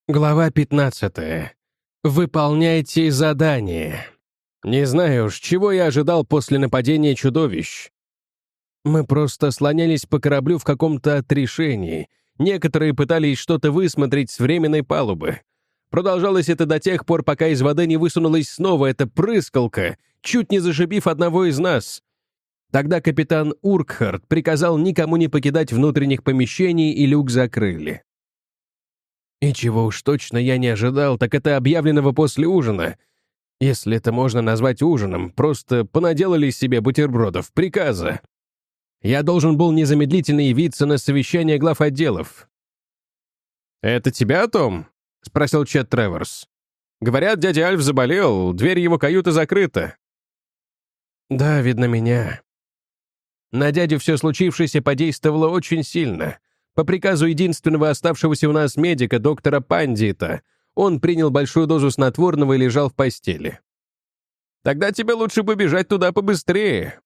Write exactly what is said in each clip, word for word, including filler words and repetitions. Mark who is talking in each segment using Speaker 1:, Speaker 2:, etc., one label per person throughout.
Speaker 1: Глава пятнадцатая. Выполняйте задание. Не знаю уж, чего я ожидал после нападения чудовищ. Мы просто слонялись по кораблю в каком-то отрешении. Некоторые пытались что-то высмотреть с временной палубы. Продолжалось это до тех пор, пока из воды не высунулась снова эта прыскалка, чуть не зашибив одного из нас. Тогда капитан Уркхарт приказал никому не покидать внутренних помещений, и люк закрыли. И чего уж точно я не ожидал, так это объявленного после ужина. Если это можно назвать ужином, просто понаделали себе бутербродов, приказа. Я должен был незамедлительно явиться на совещание глав отделов. «Это тебя, Том?» — спросил Чет Треворс. «Говорят, дядя Альф заболел, дверь его каюты закрыта». «Да, видно, меня». На дядю все случившееся подействовало очень сильно. По приказу единственного оставшегося у нас медика, доктора Пандита, он принял большую дозу снотворного и лежал в постели. «Тогда тебе лучше бы бежать туда побыстрее».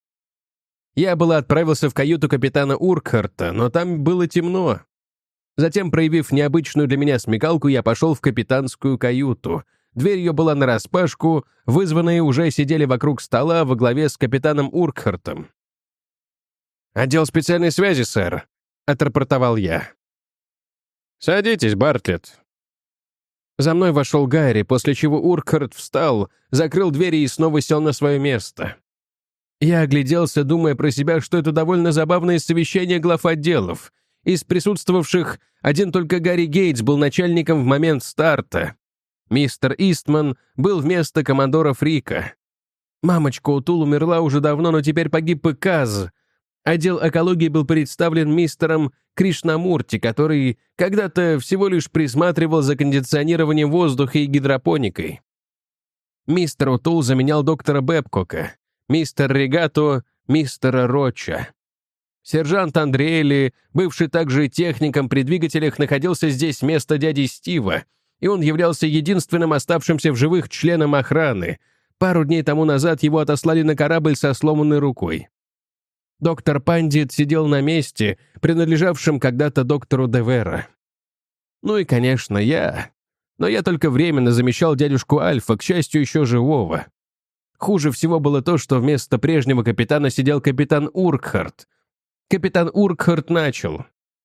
Speaker 1: Я было отправился в каюту капитана Уркхарта, но там было темно. Затем, проявив необычную для меня смекалку, я пошел в капитанскую каюту. Дверь ее была нараспашку, вызванные уже сидели вокруг стола во главе с капитаном Уркхартом. «Отдел специальной связи, сэр», — отрапортовал я. «Садитесь, Бартлетт». За мной вошел Гарри, после чего Уркхарт встал, закрыл двери и снова сел на свое место. Я огляделся, думая про себя, что это довольно забавное совещание глав отделов. Из присутствовавших один только Гарри Гейтс был начальником в момент старта. Мистер Истман был вместо командора Фрика. Мамочка Утул умерла уже давно, но теперь погиб и Каз. Отдел экологии был представлен мистером Кришнамурти, который когда-то всего лишь присматривал за кондиционированием воздуха и гидропоникой. Мистер Утул заменял доктора Бэбкока, мистер Регато — мистера Роча. Сержант Андреэли, бывший также техником при двигателях, находился здесь вместо дяди Стива, и он являлся единственным оставшимся в живых членом охраны. Пару дней тому назад его отослали на корабль со сломанной рукой. Доктор Пандит сидел на месте, принадлежавшем когда-то доктору Девера. Ну и, конечно, я. Но я только временно замещал дядюшку Альфа, к счастью, еще живого. Хуже всего было то, что вместо прежнего капитана сидел капитан Уркхарт. Капитан Уркхарт начал.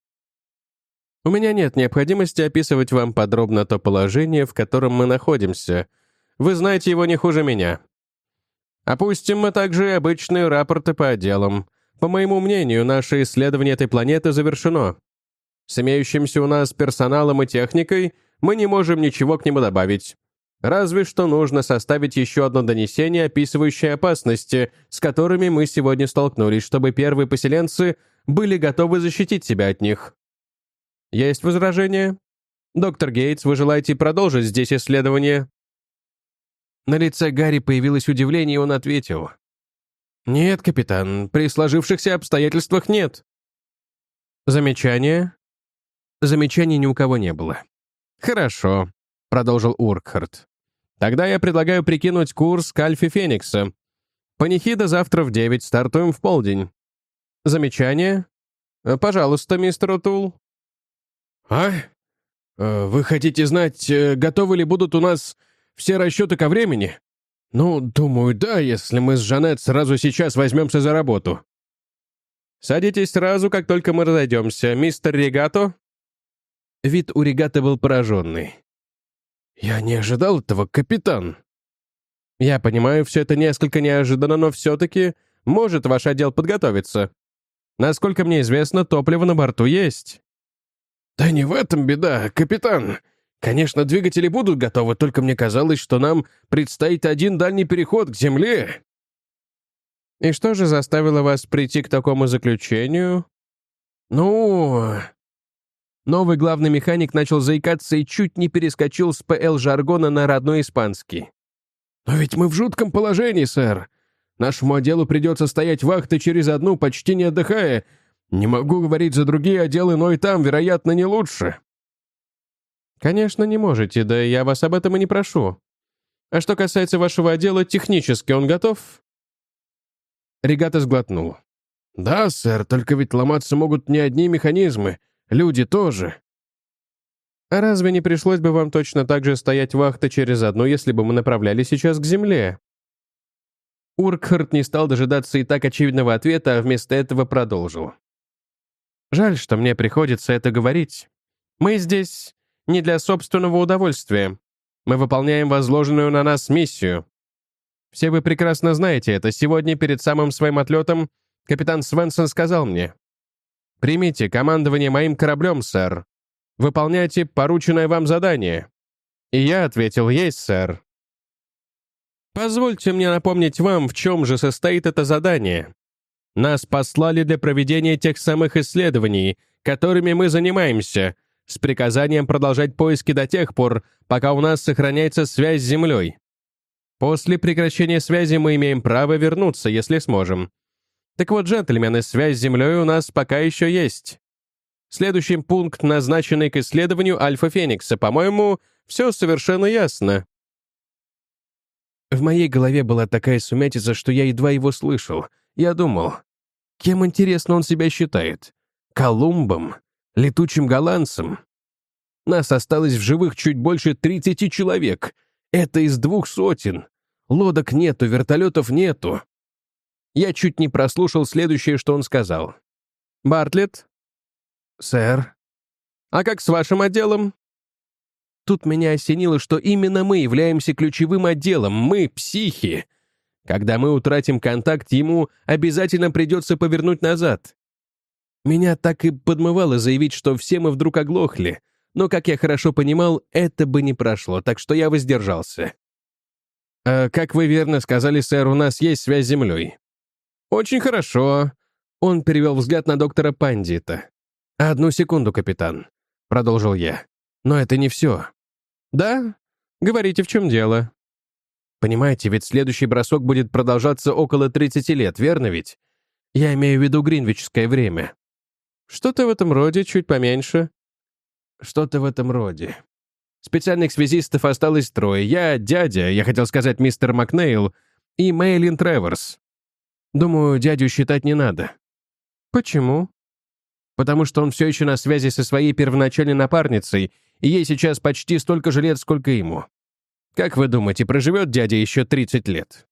Speaker 1: «У меня нет необходимости описывать вам подробно то положение, в котором мы находимся. Вы знаете его не хуже меня. Опустим мы также и обычные рапорты по отделам. По моему мнению, наше исследование этой планеты завершено. С имеющимся у нас персоналом и техникой мы не можем ничего к нему добавить. Разве что нужно составить еще одно донесение, описывающее опасности, с которыми мы сегодня столкнулись, чтобы первые поселенцы были готовы защитить себя от них. Есть возражения? Доктор Гейтс, вы желаете продолжить здесь исследование?» На лице Гарри появилось удивление, и он ответил. «Нет, капитан, при сложившихся обстоятельствах нет». «Замечания?» Замечаний ни у кого не было. «Хорошо», — продолжил Уркхарт. «Тогда я предлагаю прикинуть курс к Альфе Феникса. Панихида завтра в девять, стартуем в полдень. Замечания? Пожалуйста, мистер Утул». «А? Вы хотите знать, готовы ли будут у нас все расчеты ко времени? Ну, думаю, да, если мы с Жанет сразу сейчас возьмемся за работу». «Садитесь сразу, как только мы разойдемся. Мистер Регато?» Вид у Регато был пораженный. «Я не ожидал этого, капитан». «Я понимаю, все это несколько неожиданно, но все-таки может ваш отдел подготовиться. Насколько мне известно, топливо на борту есть». «Да не в этом беда, капитан. Конечно, двигатели будут готовы, только мне казалось, что нам предстоит один дальний переход к Земле». «И что же заставило вас прийти к такому заключению?» «Ну...» Новый главный механик начал заикаться и чуть не перескочил с ПЛ-жаргона на родной испанский. «Но ведь мы в жутком положении, сэр. Нашему отделу придется стоять вахты через одну, почти не отдыхая. Не могу говорить за другие отделы, но и там, вероятно, не лучше». «Конечно, не можете, да я вас об этом и не прошу. А что касается вашего отдела, технически он готов?» Регато сглотнул. «Да, сэр, только ведь ломаться могут не одни механизмы. Люди тоже». А разве не пришлось бы вам точно так же стоять вахта через одну, если бы мы направлялись сейчас к Земле?» Уркхарт не стал дожидаться и так очевидного ответа, а вместо этого продолжил. «Жаль, что мне приходится это говорить. Мы здесь не для собственного удовольствия. Мы выполняем возложенную на нас миссию. Все вы прекрасно знаете это. Сегодня перед самым своим отлетом капитан Свенсон сказал мне: «Примите командование моим кораблем, сэр. Выполняйте порученное вам задание». И я ответил: «Есть, сэр». Позвольте мне напомнить вам, в чем же состоит это задание. Нас послали для проведения тех самых исследований, которыми мы занимаемся, с приказанием продолжать поиски до тех пор, пока у нас сохраняется связь с Землей. После прекращения связи мы имеем право вернуться, если сможем. Так вот, джентльмены, связь с Землей у нас пока еще есть. Следующий пункт, назначенный к исследованию Альфа Феникса. По-моему, все совершенно ясно. В моей голове была такая сумятица, что я едва его слышал. Я думал, кем, интересно, он себя считает? Колумбом? Летучим голландцем? Нас осталось в живых чуть больше тридцати человек. Это из двух сотен. Лодок нету, вертолетов нету. Я чуть не прослушал следующее, что он сказал. «Бартлетт?» «Сэр?» «А как с вашим отделом?» Тут меня осенило, что именно мы являемся ключевым отделом, мы — психи. Когда мы утратим контакт, ему обязательно придется повернуть назад. Меня так и подмывало заявить, что все мы вдруг оглохли, но, как я хорошо понимал, это бы не прошло, так что я воздержался. «А, как вы верно сказали, сэр, у нас есть связь с Землей». «Очень хорошо». Он перевел взгляд на доктора Пандита. «Одну секунду, капитан», — продолжил я. «Но это не все». «Да? Говорите, в чем дело?» «Понимаете, ведь следующий бросок будет продолжаться около тридцати лет, верно ведь? Я имею в виду гринвичское время». «Что-то в этом роде, чуть поменьше». «Что-то в этом роде. Специальных связистов осталось трое. Я, дядя, я хотел сказать мистер Макнейл, и Мейлин Треворс. Думаю, дядю считать не надо». «Почему?» «Потому что он все еще на связи со своей первоначальной напарницей, и ей сейчас почти столько же лет, сколько ему. Как вы думаете, проживет дядя еще тридцать лет?»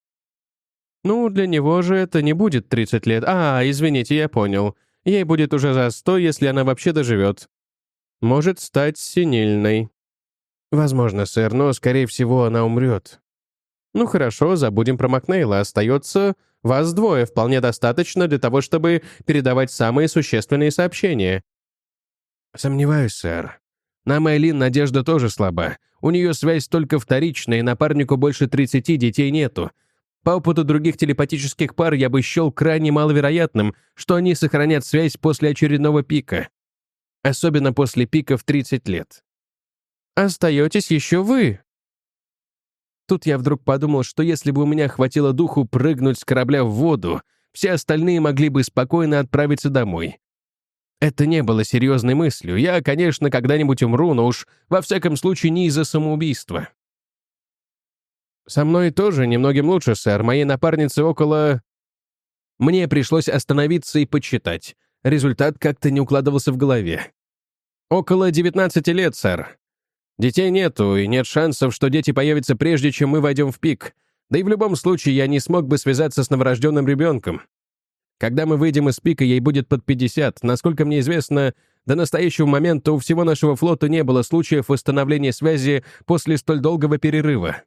Speaker 1: «Ну, для него же это не будет тридцать лет. А, извините, я понял. Ей будет уже за сто, если она вообще доживет. Может стать сенильной». «Возможно, сэр, но, скорее всего, она умрет». «Ну хорошо, забудем про Макнейла. Остается вас двое. Вполне достаточно для того, чтобы передавать самые существенные сообщения». «Сомневаюсь, сэр. На Мэйлин надежда тоже слаба. У нее связь только вторичная, и напарнику больше тридцати детей нету. По опыту других телепатических пар я бы счел крайне маловероятным, что они сохранят связь после очередного пика. Особенно после пика в тридцать лет. Остаетесь еще вы». Тут я вдруг подумал, что если бы у меня хватило духу прыгнуть с корабля в воду, все остальные могли бы спокойно отправиться домой. Это не было серьезной мыслью. Я, конечно, когда-нибудь умру, но уж во всяком случае не из-за самоубийства. «Со мной тоже немногим лучше, сэр. Моей напарнице около...» Мне пришлось остановиться и подсчитать. Результат как-то не укладывался в голове. «Около девятнадцати лет, сэр. Детей нету, и нет шансов, что дети появятся прежде, чем мы войдем в пик. Да и в любом случае я не смог бы связаться с новорожденным ребенком. Когда мы выйдем из пика, ей будет под пятьдесят. Насколько мне известно, до настоящего момента у всего нашего флота не было случаев восстановления связи после столь долгого перерыва».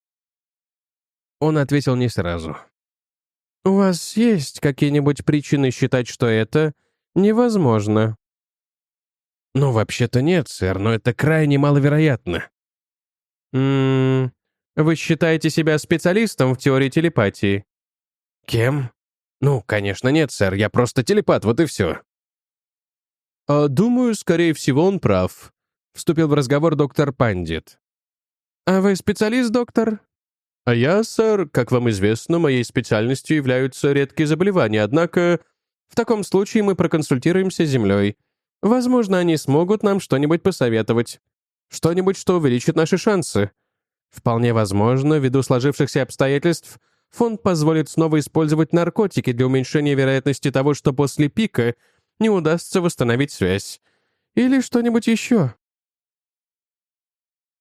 Speaker 1: Он ответил не сразу. «У вас есть какие-нибудь причины считать, что это невозможно?» «Ну, вообще-то нет, сэр, но это крайне маловероятно». «М-м, вы считаете себя специалистом в теории телепатии?» «Кем? Ну, конечно, нет, сэр, я просто телепат, вот и все». «А думаю, скорее всего, он прав», — вступил в разговор доктор Пандит. «А вы специалист, доктор?» «А я, сэр, как вам известно, моей специальностью являются редкие заболевания, однако в таком случае мы проконсультируемся с Землей. Возможно, они смогут нам что-нибудь посоветовать. Что-нибудь, что увеличит наши шансы. Вполне возможно, ввиду сложившихся обстоятельств, фонд позволит снова использовать наркотики для уменьшения вероятности того, что после пика не удастся восстановить связь. Или что-нибудь еще».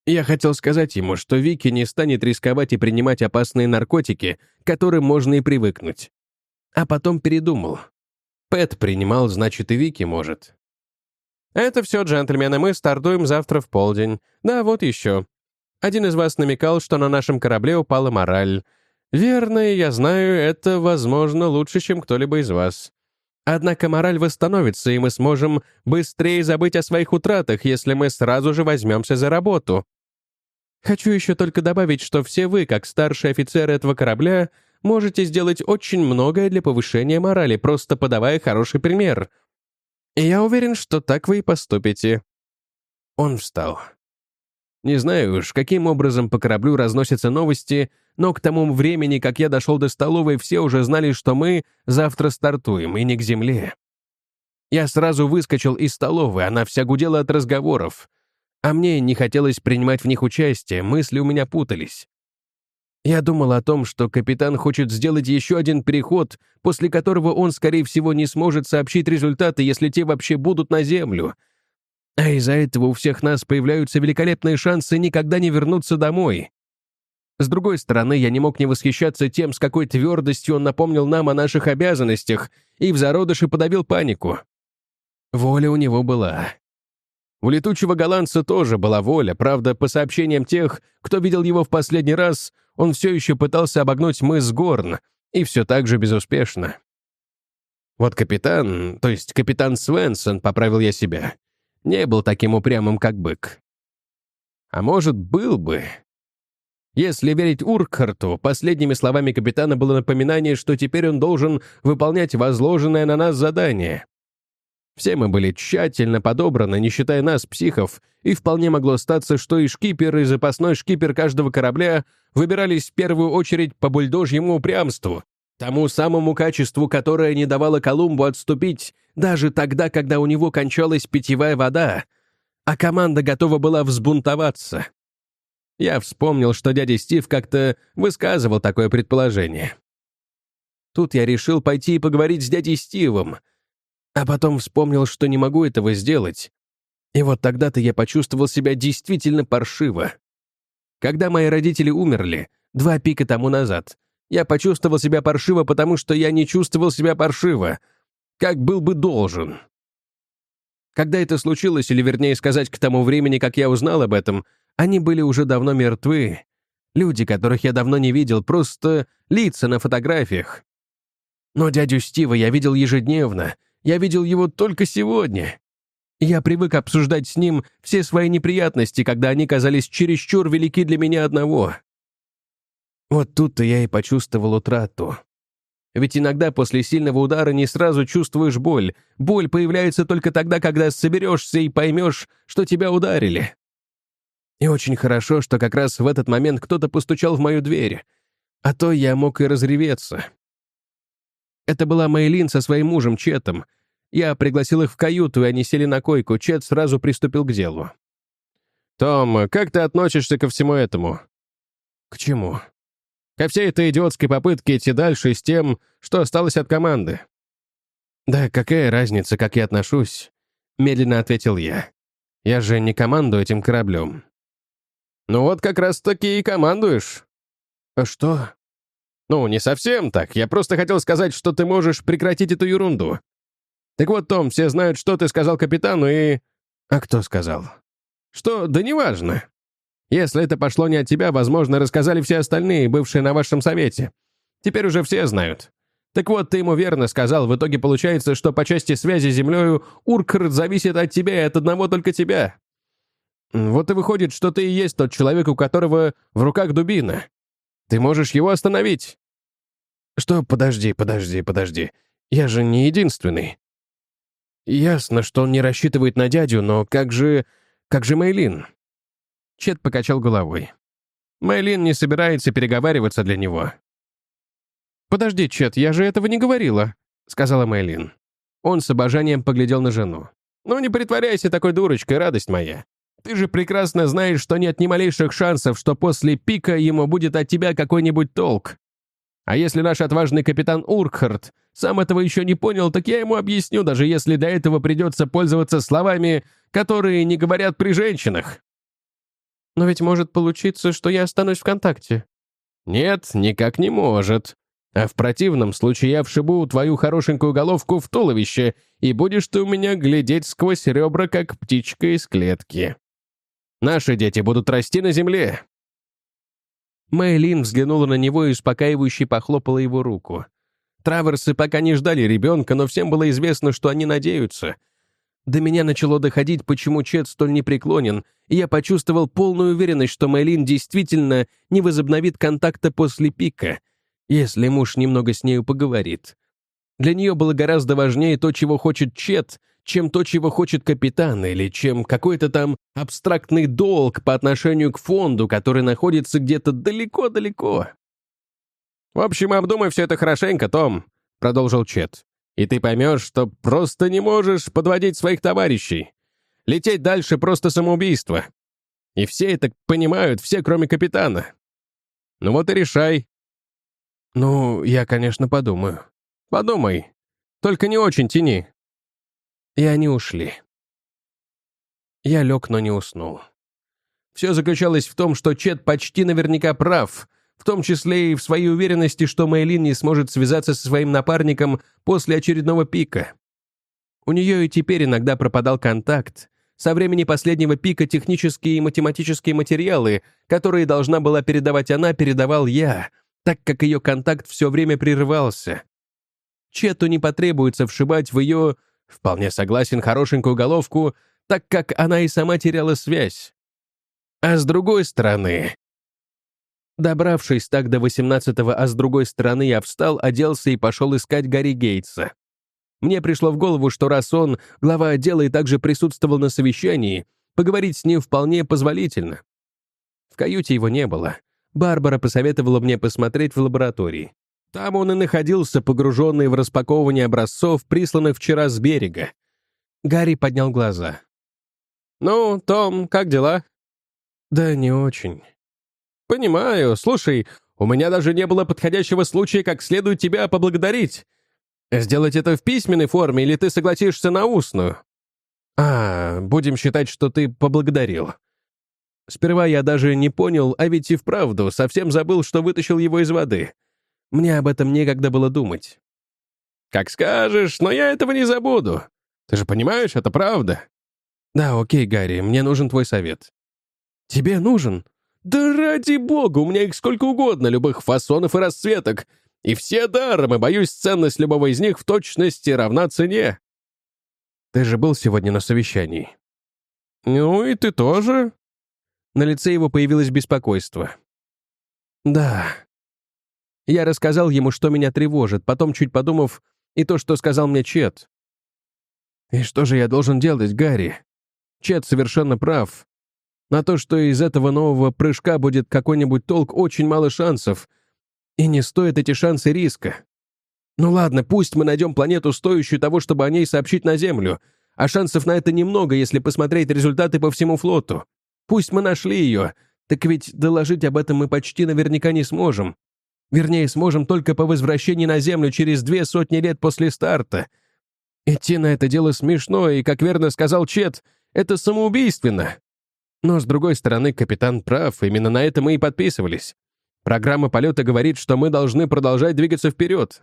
Speaker 1: Я хотел сказать ему, что Вики не станет рисковать и принимать опасные наркотики, к которым можно и привыкнуть. А потом передумал. Пэт принимал, значит, и Вики может. «Это все, джентльмены, мы стартуем завтра в полдень. Да, вот еще. Один из вас намекал, что на нашем корабле упала мораль. Верно, и я знаю, это, возможно, лучше, чем кто-либо из вас. Однако мораль восстановится, и мы сможем быстрее забыть о своих утратах, если мы сразу же возьмемся за работу. Хочу еще только добавить, что все вы, как старшие офицеры этого корабля, можете сделать очень многое для повышения морали, просто подавая хороший пример. И я уверен, что так вы и поступите». Он встал. Не знаю уж, каким образом по кораблю разносятся новости, но к тому времени, как я дошел до столовой, все уже знали, что мы завтра стартуем, и не к земле. Я сразу выскочил из столовой, она вся гудела от разговоров. А мне не хотелось принимать в них участие, мысли у меня путались. Я думал о том, что капитан хочет сделать еще один переход, после которого он, скорее всего, не сможет сообщить результаты, если те вообще будут на Землю. А из-за этого у всех нас появляются великолепные шансы никогда не вернуться домой. С другой стороны, я не мог не восхищаться тем, с какой твердостью он напомнил нам о наших обязанностях и в зародыше подавил панику. Воля у него была. У летучего голландца тоже была воля, правда, по сообщениям тех, кто видел его в последний раз, он все еще пытался обогнуть мыс Горн, и все так же безуспешно. Вот капитан, то есть капитан Свенсон, поправил я себя, не был таким упрямым, как бык. А может, был бы. Если верить Уркхарту, последними словами капитана было напоминание, что теперь он должен выполнять возложенное на нас задание. Все мы были тщательно подобраны, не считая нас, психов, и вполне могло статься, что и шкипер, и запасной шкипер каждого корабля выбирались в первую очередь по бульдожьему упрямству, тому самому качеству, которое не давало Колумбу отступить даже тогда, когда у него кончалась питьевая вода, а команда готова была взбунтоваться. Я вспомнил, что дядя Стив как-то высказывал такое предположение. Тут я решил пойти и поговорить с дядей Стивом, а потом вспомнил, что не могу этого сделать. И вот тогда-то я почувствовал себя действительно паршиво. Когда мои родители умерли, два пика тому назад, я почувствовал себя паршиво, потому что я не чувствовал себя паршиво, как был бы должен. Когда это случилось, или вернее сказать, к тому времени, как я узнал об этом, они были уже давно мертвы. Люди, которых я давно не видел, просто лица на фотографиях. Но дядю Стива я видел ежедневно, я видел его только сегодня. Я привык обсуждать с ним все свои неприятности, когда они казались чересчур велики для меня одного. Вот тут-то я и почувствовал утрату. Ведь иногда после сильного удара не сразу чувствуешь боль. Боль появляется только тогда, когда соберешься и поймешь, что тебя ударили. И очень хорошо, что как раз в этот момент кто-то постучал в мою дверь, а то я мог и разреветься. Это была Мэйлин со своим мужем Четом. Я пригласил их в каюту, и они сели на койку. Чет сразу приступил к делу. «Том, как ты относишься ко всему этому?» «К чему?» «Ко всей этой идиотской попытке идти дальше с тем, что осталось от команды». «Да какая разница, как я отношусь?» — медленно ответил я. «Я же не командую этим кораблем». «Ну вот как раз-таки и командуешь». «А что?» «Ну, не совсем так. Я просто хотел сказать, что ты можешь прекратить эту ерунду. Так вот, Том, все знают, что ты сказал капитану, и...» «А кто сказал?» «Что? Да неважно. Если это пошло не от тебя, возможно, рассказали все остальные, бывшие на вашем совете. Теперь уже все знают. Так вот, ты ему верно сказал. В итоге получается, что по части связи с землею Уркхарт зависит от тебя и от одного только тебя. Вот и выходит, что ты и есть тот человек, у которого в руках дубина. Ты можешь его остановить». «Что? Подожди, подожди, подожди. Я же не единственный». «Ясно, что он не рассчитывает на дядю, но как же... как же Мэйлин?» Чет покачал головой. «Мэйлин не собирается переговариваться для него». «Подожди, Чет, я же этого не говорила», — сказала Мэйлин. Он с обожанием поглядел на жену. «Ну не притворяйся такой дурочкой, радость моя. Ты же прекрасно знаешь, что нет ни малейших шансов, что после пика ему будет от тебя какой-нибудь толк. А если наш отважный капитан Уркхарт сам этого еще не понял, так я ему объясню, даже если для этого придется пользоваться словами, которые не говорят при женщинах». Но ведь может получиться, что я останусь в контакте. Нет, никак не может. А в противном случае я вшибу твою хорошенькую головку в туловище, и будешь ты у меня глядеть сквозь ребра, как птичка из клетки. Наши дети будут расти на земле». Мэйлин взглянула на него и успокаивающе похлопала его руку. Траверсы пока не ждали ребенка, но всем было известно, что они надеются. До меня начало доходить, почему Чет столь непреклонен, и я почувствовал полную уверенность, что Мэйлин действительно не возобновит контакта после пика, если муж немного с нею поговорит. Для нее было гораздо важнее то, чего хочет Чет, чем то, чего хочет капитан, или чем какой-то там абстрактный долг по отношению к фонду, который находится где-то далеко-далеко. «В общем, обдумай все это хорошенько, Том», — продолжил Чет. «И ты поймешь, что просто не можешь подводить своих товарищей. Лететь дальше — просто самоубийство. И все это понимают, все, кроме капитана. Ну вот и решай». «Ну, я, конечно, подумаю». «Подумай. Только не очень тяни». И они ушли. Я лег, но не уснул. Все заключалось в том, что Чет почти наверняка прав, в том числе и в своей уверенности, что Мэйлин не сможет связаться со своим напарником после очередного пика. У нее и теперь иногда пропадал контакт. Со времени последнего пика технические и математические материалы, которые должна была передавать она, передавал я, так как ее контакт все время прерывался. Чету не потребуется вшибать в ее, вполне согласен, хорошенькую головку, так как она и сама теряла связь. А с другой стороны... Добравшись так до восемнадцатого, а с другой стороны я встал, оделся и пошел искать Гарри Гейтса. Мне пришло в голову, что раз он, глава отдела, и также присутствовал на совещании, поговорить с ним вполне позволительно. В каюте его не было. Барбара посоветовала мне посмотреть в лаборатории. Там он и находился, погруженный в распаковывание образцов, присланных вчера с берега. Гарри поднял глаза. «Ну, Том, как дела?» «Да не очень». «Понимаю. Слушай, у меня даже не было подходящего случая, как следует тебя поблагодарить. Сделать это в письменной форме, или ты согласишься на устную?» «А, будем считать, что ты поблагодарил». Сперва я даже не понял, а ведь и вправду совсем забыл, что вытащил его из воды. Мне об этом некогда было думать. «Как скажешь, но я этого не забуду. Ты же понимаешь, это правда». «Да, окей, Гарри, мне нужен твой совет». «Тебе нужен?» «Да ради бога, у меня их сколько угодно, любых фасонов и расцветок. И все даром, и, боюсь, ценность любого из них в точности равна цене». «Ты же был сегодня на совещании». «Ну и ты тоже». На лице его появилось беспокойство. «Да». Я рассказал ему, что меня тревожит, потом, чуть подумав, и то, что сказал мне Чет. «И что же я должен делать, Гарри? Чет совершенно прав. На то, что из этого нового прыжка будет какой-нибудь толк, очень мало шансов. И не стоит эти шансы риска. Ну ладно, пусть мы найдем планету, стоящую того, чтобы о ней сообщить на Землю. А шансов на это немного, если посмотреть результаты по всему флоту. Пусть мы нашли ее, так ведь доложить об этом мы почти наверняка не сможем. Вернее, сможем только по возвращении на Землю через две сотни лет после старта. Идти на это дело смешно, и, как верно сказал Чет, это самоубийственно. Но, с другой стороны, капитан прав, именно на это мы и подписывались. Программа полета говорит, что мы должны продолжать двигаться вперед.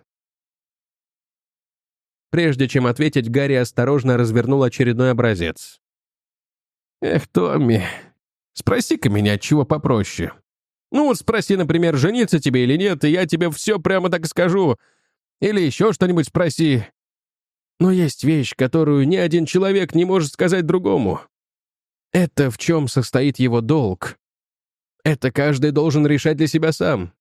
Speaker 1: Прежде чем ответить, Гарри осторожно развернул очередной образец. «Эх, Томми, спроси-ка меня чего попроще. Ну вот спроси, например, жениться тебе или нет, и я тебе все прямо так скажу. Или еще что-нибудь спроси. Но есть вещь, которую ни один человек не может сказать другому. Это в чем состоит его долг. Это каждый должен решать для себя сам».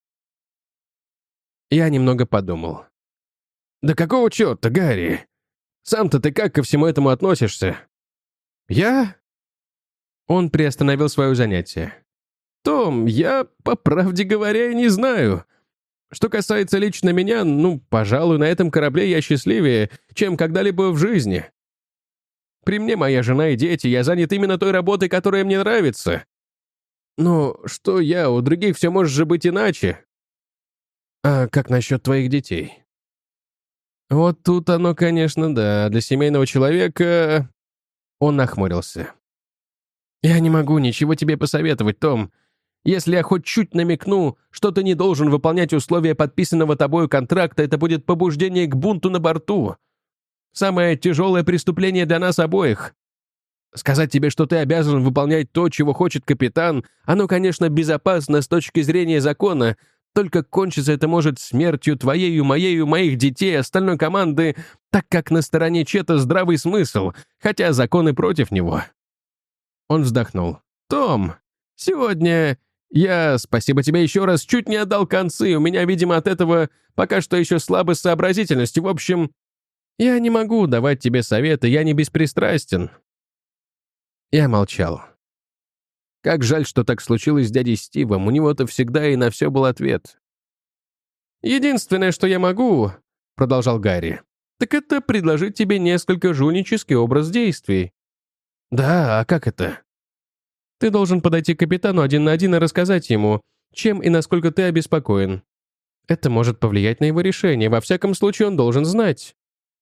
Speaker 1: Я немного подумал. «Да какого черта, Гарри? Сам-то ты как ко всему этому относишься?» «Я?» Он приостановил свое занятие. «Том, я, по правде говоря, и не знаю. Что касается лично меня, ну, пожалуй, на этом корабле я счастливее, чем когда-либо в жизни. При мне моя жена и дети, я занят именно той работой, которая мне нравится. Но что я, у других все может же быть иначе. А как насчет твоих детей?» Вот тут оно, конечно, да, для семейного человека... Он нахмурился. «Я не могу ничего тебе посоветовать, Том. Если я хоть чуть намекну, что ты не должен выполнять условия подписанного тобою контракта, это будет побуждение к бунту на борту. Самое тяжелое преступление для нас обоих. Сказать тебе, что ты обязан выполнять то, чего хочет капитан, оно, конечно, безопасно с точки зрения закона, только кончиться это может смертью твоею, моею, моих детей, остальной команды, так как на стороне Чета здравый смысл, хотя законы против него». Он вздохнул. «Том, сегодня я, спасибо тебе еще раз, чуть не отдал концы, у меня, видимо, от этого пока что еще слабость сообразительности. В общем, я не могу давать тебе советы, я не беспристрастен». Я молчал. Как жаль, что так случилось с дядей Стивом, у него-то всегда и на все был ответ. «Единственное, что я могу, — продолжал Гарри, — так это предложить тебе несколько жульнический образ действий». «Да, а как это?» «Ты должен подойти к капитану один на один и рассказать ему, чем и насколько ты обеспокоен. Это может повлиять на его решение, во всяком случае он должен знать».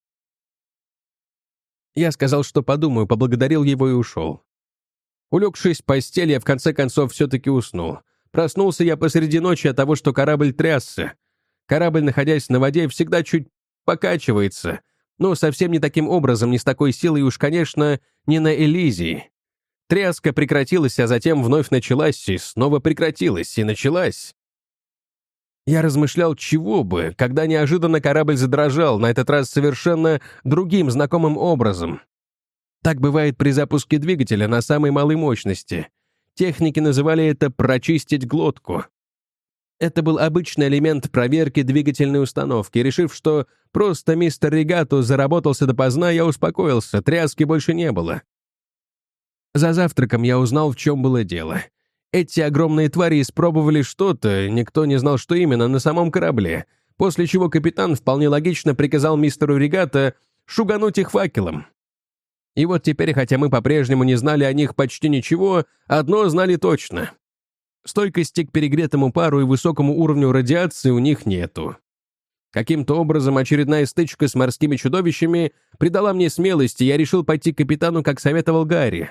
Speaker 1: Я сказал, что подумаю, поблагодарил его и ушел. Улегшись в постель, я в конце концов все-таки уснул. Проснулся я посреди ночи от того, что корабль трясся. Корабль, находясь на воде, всегда чуть покачивается, но совсем не таким образом, не с такой силой, и уж, конечно, не на Элизии. Тряска прекратилась, а затем вновь началась, и снова прекратилась, и началась. Я размышлял, чего бы, когда неожиданно корабль задрожал, на этот раз совершенно другим знакомым образом. Так бывает при запуске двигателя на самой малой мощности. Техники называли это «прочистить глотку». Это был обычный элемент проверки двигательной установки. Решив, что просто мистер Регато заработался допоздна, я успокоился, тряски больше не было. За завтраком я узнал, в чем было дело. Эти огромные твари испробовали что-то, никто не знал, что именно, на самом корабле, после чего капитан вполне логично приказал мистеру Регато шугануть их факелом. И вот теперь, хотя мы по-прежнему не знали о них почти ничего, одно знали точно. Стойкости к перегретому пару и высокому уровню радиации у них нету. Каким-то образом очередная стычка с морскими чудовищами придала мне смелости, и я решил пойти к капитану, как советовал Гарри.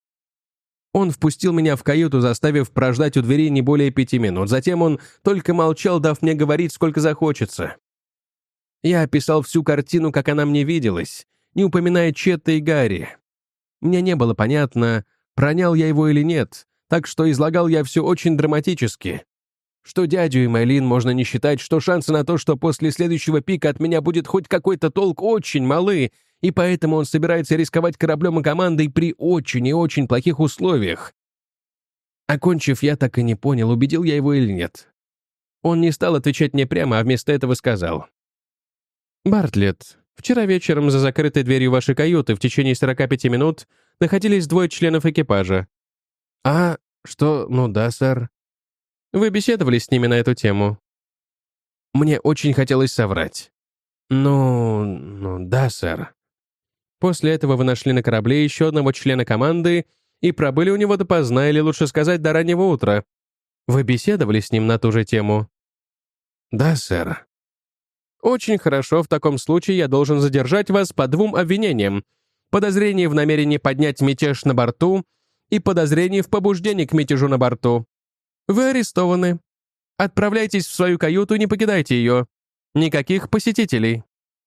Speaker 1: Он впустил меня в каюту, заставив прождать у двери не более пяти минут. Затем он только молчал, дав мне говорить, сколько захочется. Я описал всю картину, как она мне виделась, не упоминая Чета и Гарри. Мне не было понятно, пронял я его или нет, так что излагал я все очень драматически. Что дядю и Мэйлин можно не считать, что шансы на то, что после следующего пика от меня будет хоть какой-то толк, очень малы, и поэтому он собирается рисковать кораблем и командой при очень и очень плохих условиях. Окончив, я так и не понял, убедил я его или нет. Он не стал отвечать мне прямо, а вместо этого сказал: «Бартлетт, вчера вечером за закрытой дверью вашей каюты в течение сорока пяти минут находились двое членов экипажа». «А, что, ну да, сэр». «Вы беседовали с ними на эту тему?» Мне очень хотелось соврать. «Ну, ну да, сэр». «После этого вы нашли на корабле еще одного члена команды и пробыли у него допоздна, или лучше сказать, до раннего утра. Вы беседовали с ним на ту же тему?» «Да, сэр». «Очень хорошо, в таком случае я должен задержать вас по двум обвинениям: подозрение в намерении поднять мятеж на борту и подозрение в побуждении к мятежу на борту. Вы арестованы. Отправляйтесь в свою каюту и не покидайте ее. Никаких посетителей».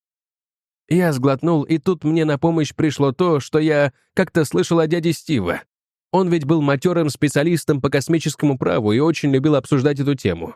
Speaker 1: Я сглотнул, и тут мне на помощь пришло то, что я как-то слышал о дяде Стива. Он ведь был матерым специалистом по космическому праву и очень любил обсуждать эту тему.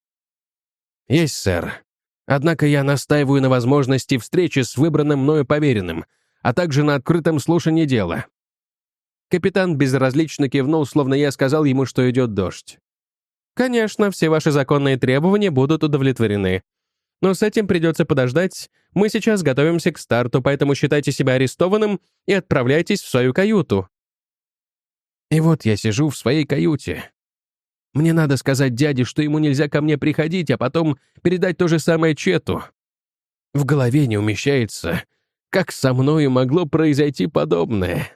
Speaker 1: «Есть, сэр. Однако я настаиваю на возможности встречи с выбранным мною поверенным, а также на открытом слушании дела». Капитан безразлично кивнул, словно я сказал ему, что идет дождь. «Конечно, все ваши законные требования будут удовлетворены. Но с этим придется подождать. Мы сейчас готовимся к старту, поэтому считайте себя арестованным и отправляйтесь в свою каюту». И вот я сижу в своей каюте. Мне надо сказать дяде, что ему нельзя ко мне приходить, а потом передать то же самое Чету. В голове не умещается, как со мною могло произойти подобное.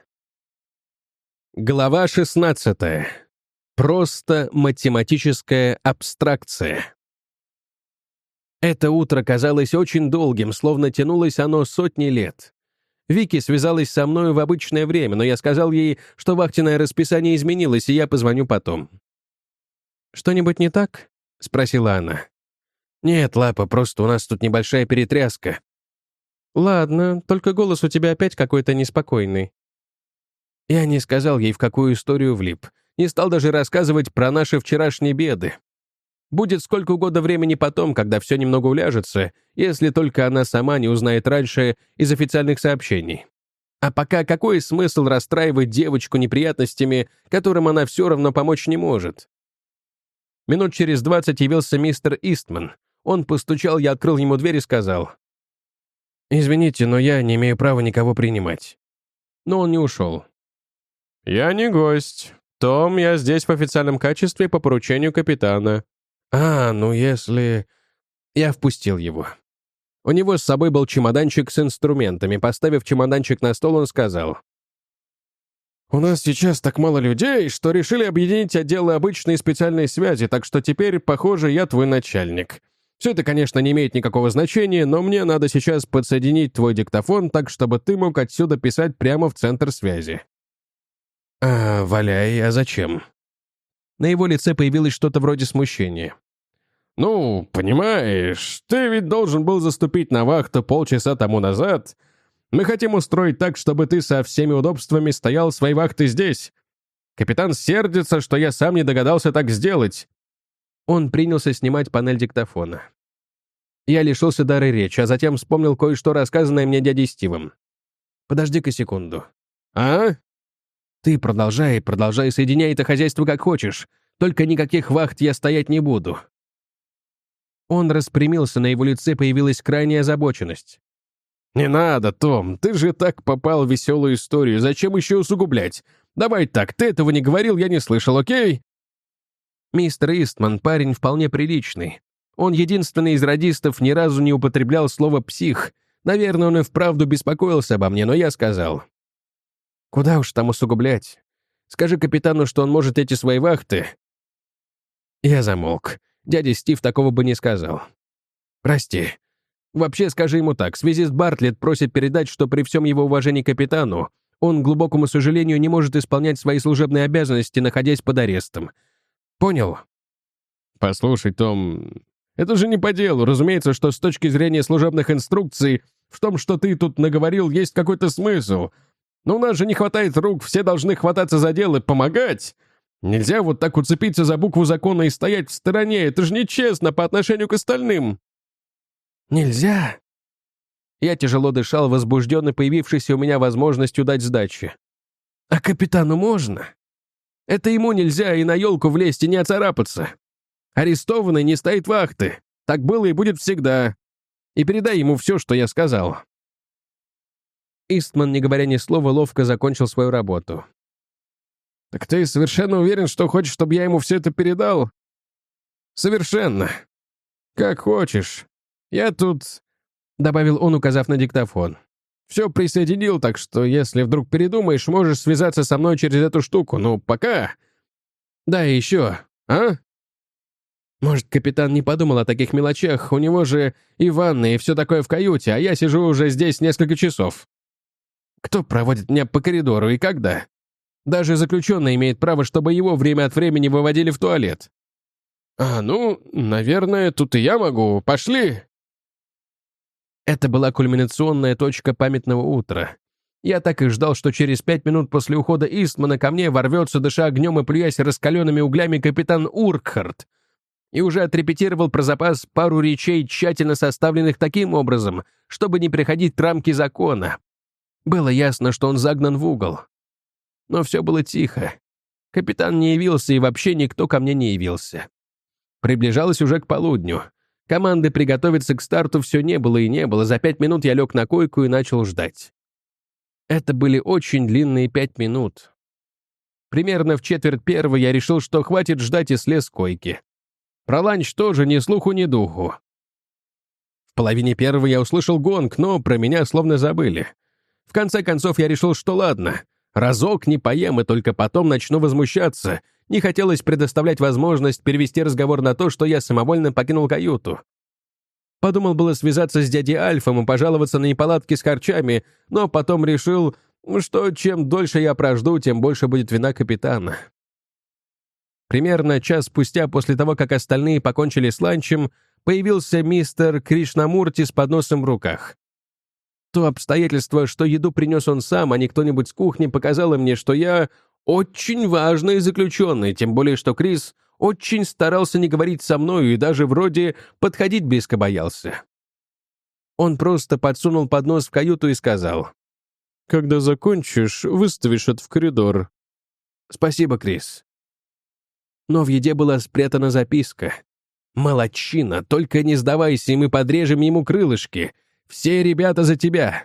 Speaker 1: Глава шестнадцатая. Просто математическая абстракция. Это утро казалось очень долгим, словно тянулось оно сотни лет. Вики связалась со мной в обычное время, но я сказал ей, что вахтенное расписание изменилось, и я позвоню потом. «Что-нибудь не так?» — спросила она. «Нет, Лапа, просто у нас тут небольшая перетряска». «Ладно, только голос у тебя опять какой-то неспокойный». Я не сказал ей, в какую историю влип. Не стал даже рассказывать про наши вчерашние беды. Будет сколько угодно времени потом, когда все немного уляжется, если только она сама не узнает раньше из официальных сообщений. А пока какой смысл расстраивать девочку неприятностями, которым она все равно помочь не может? Минут через двадцать явился мистер Истман. Он постучал, я открыл ему дверь и сказал: «Извините, но я не имею права никого принимать». Но он не ушел. «Я не гость. Том, я здесь в официальном качестве по поручению капитана». «А, ну если...» Я впустил его. У него с собой был чемоданчик с инструментами. Поставив чемоданчик на стол, он сказал: «У нас сейчас так мало людей, что решили объединить отделы обычной и специальной связи, так что теперь, похоже, я твой начальник. Все это, конечно, не имеет никакого значения, но мне надо сейчас подсоединить твой диктофон так, чтобы ты мог отсюда писать прямо в центр связи». «А, валяй, а зачем?» На его лице появилось что-то вроде смущения. «Ну, понимаешь, ты ведь должен был заступить на вахту полчаса тому назад. Мы хотим устроить так, чтобы ты со всеми удобствами стоял своей вахты здесь. Капитан сердится, что я сам не догадался так сделать». Он принялся снимать панель диктофона. Я лишился дара речи, а затем вспомнил кое-что, рассказанное мне дядей Стивом. «Подожди-ка секунду». «А?» «Ты продолжай, продолжай, соединяй это хозяйство как хочешь. Только никаких вахт я стоять не буду». Он распрямился, на его лице появилась крайняя озабоченность. «Не надо, Том, ты же так попал в веселую историю, зачем еще усугублять? Давай так, ты этого не говорил, я не слышал, окей?» Мистер Истман парень вполне приличный. Он единственный из радистов ни разу не употреблял слово «псих». Наверное, он и вправду беспокоился обо мне, но я сказал: «Куда уж там усугублять? Скажи капитану, что он может эти свои вахты». Я замолк. Дядя Стив такого бы не сказал. «Прости. Вообще, скажи ему так. Связист Бартлетт просит передать, что при всем его уважении к капитану он, к глубокому сожалению, не может исполнять свои служебные обязанности, находясь под арестом. Понял?» «Послушай, Том, это же не по делу. Разумеется, что с точки зрения служебных инструкций в том, что ты тут наговорил, есть какой-то смысл. Но у нас же не хватает рук, все должны хвататься за дело и помогать. Нельзя вот так уцепиться за букву закона и стоять в стороне. Это же нечестно по отношению к остальным». «Нельзя?» Я тяжело дышал, возбужденно появившейся у меня возможностью дать сдачи. «А капитану можно? Это ему нельзя и на елку влезть, и не оцарапаться. Арестованный не стоит вахты. Так было и будет всегда. И передай ему все, что я сказал». Истман, не говоря ни слова, ловко закончил свою работу. «Так ты совершенно уверен, что хочешь, чтобы я ему все это передал?» «Совершенно. Как хочешь. Я тут...» — добавил он, указав на диктофон. «Все присоединил, так что, если вдруг передумаешь, можешь связаться со мной через эту штуку. Ну, пока. Да, и еще. А?» Может, капитан не подумал о таких мелочах, у него же и ванны, и все такое в каюте, а я сижу уже здесь несколько часов. Кто проводит меня по коридору и когда? Даже заключенный имеет право, чтобы его время от времени выводили в туалет. А, ну, наверное, тут и я могу. Пошли. Это была кульминационная точка памятного утра. Я так и ждал, что через пять минут после ухода Истмана ко мне ворвется, дыша огнем и плюясь раскаленными углями, капитан Уркхарт. И уже отрепетировал про запас пару речей, тщательно составленных таким образом, чтобы не приходить к рамке закона. Было ясно, что он загнан в угол. Но все было тихо. Капитан не явился, и вообще никто ко мне не явился. Приближалось уже к полудню. Команды приготовиться к старту все не было и не было. За пять минут я лег на койку и начал ждать. Это были очень длинные пять минут. Примерно в четверть первого я решил, что хватит ждать, и слез с койки. Про ланч тоже ни слуху, ни духу. В половине первого я услышал гонг, но про меня словно забыли. В конце концов я решил, что ладно, разок не поем и только потом начну возмущаться. Не хотелось предоставлять возможность перевести разговор на то, что я самовольно покинул каюту. Подумал было связаться с дядей Альфом и пожаловаться на неполадки с харчами, но потом решил, что чем дольше я прожду, тем больше будет вина капитана. Примерно час спустя, после того, как остальные покончили с ланчем, появился мистер Кришнамурти с подносом в руках. То обстоятельство, что еду принес он сам, а не кто-нибудь с кухни, показало мне, что я очень важный заключенный, тем более, что Крис очень старался не говорить со мною и даже вроде подходить близко боялся. Он просто подсунул поднос в каюту и сказал: «Когда закончишь, выставишь это в коридор». «Спасибо, Крис». Но в еде была спрятана записка. «Молодчина, только не сдавайся, и мы подрежем ему крылышки. Все ребята за тебя».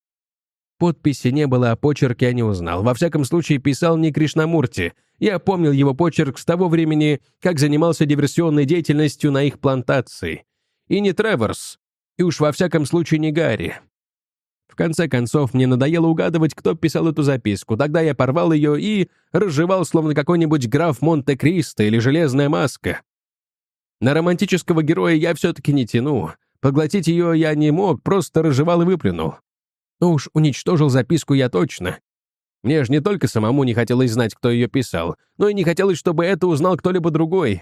Speaker 1: Подписи не было, а почерк я не узнал. Во всяком случае, писал не Кришнамурти. Я помнил его почерк с того времени, как занимался диверсионной деятельностью на их плантации. И не Треворс, и уж во всяком случае не Гарри. В конце концов, мне надоело угадывать, кто писал эту записку. Тогда я порвал ее и разжевал, словно какой-нибудь граф Монте-Кристо или Железная маска. На романтического героя я все-таки не тяну. Поглотить ее я не мог, просто разжевал и выплюнул. Но уж уничтожил записку я точно. Мне же не только самому не хотелось знать, кто ее писал, но и не хотелось, чтобы это узнал кто-либо другой.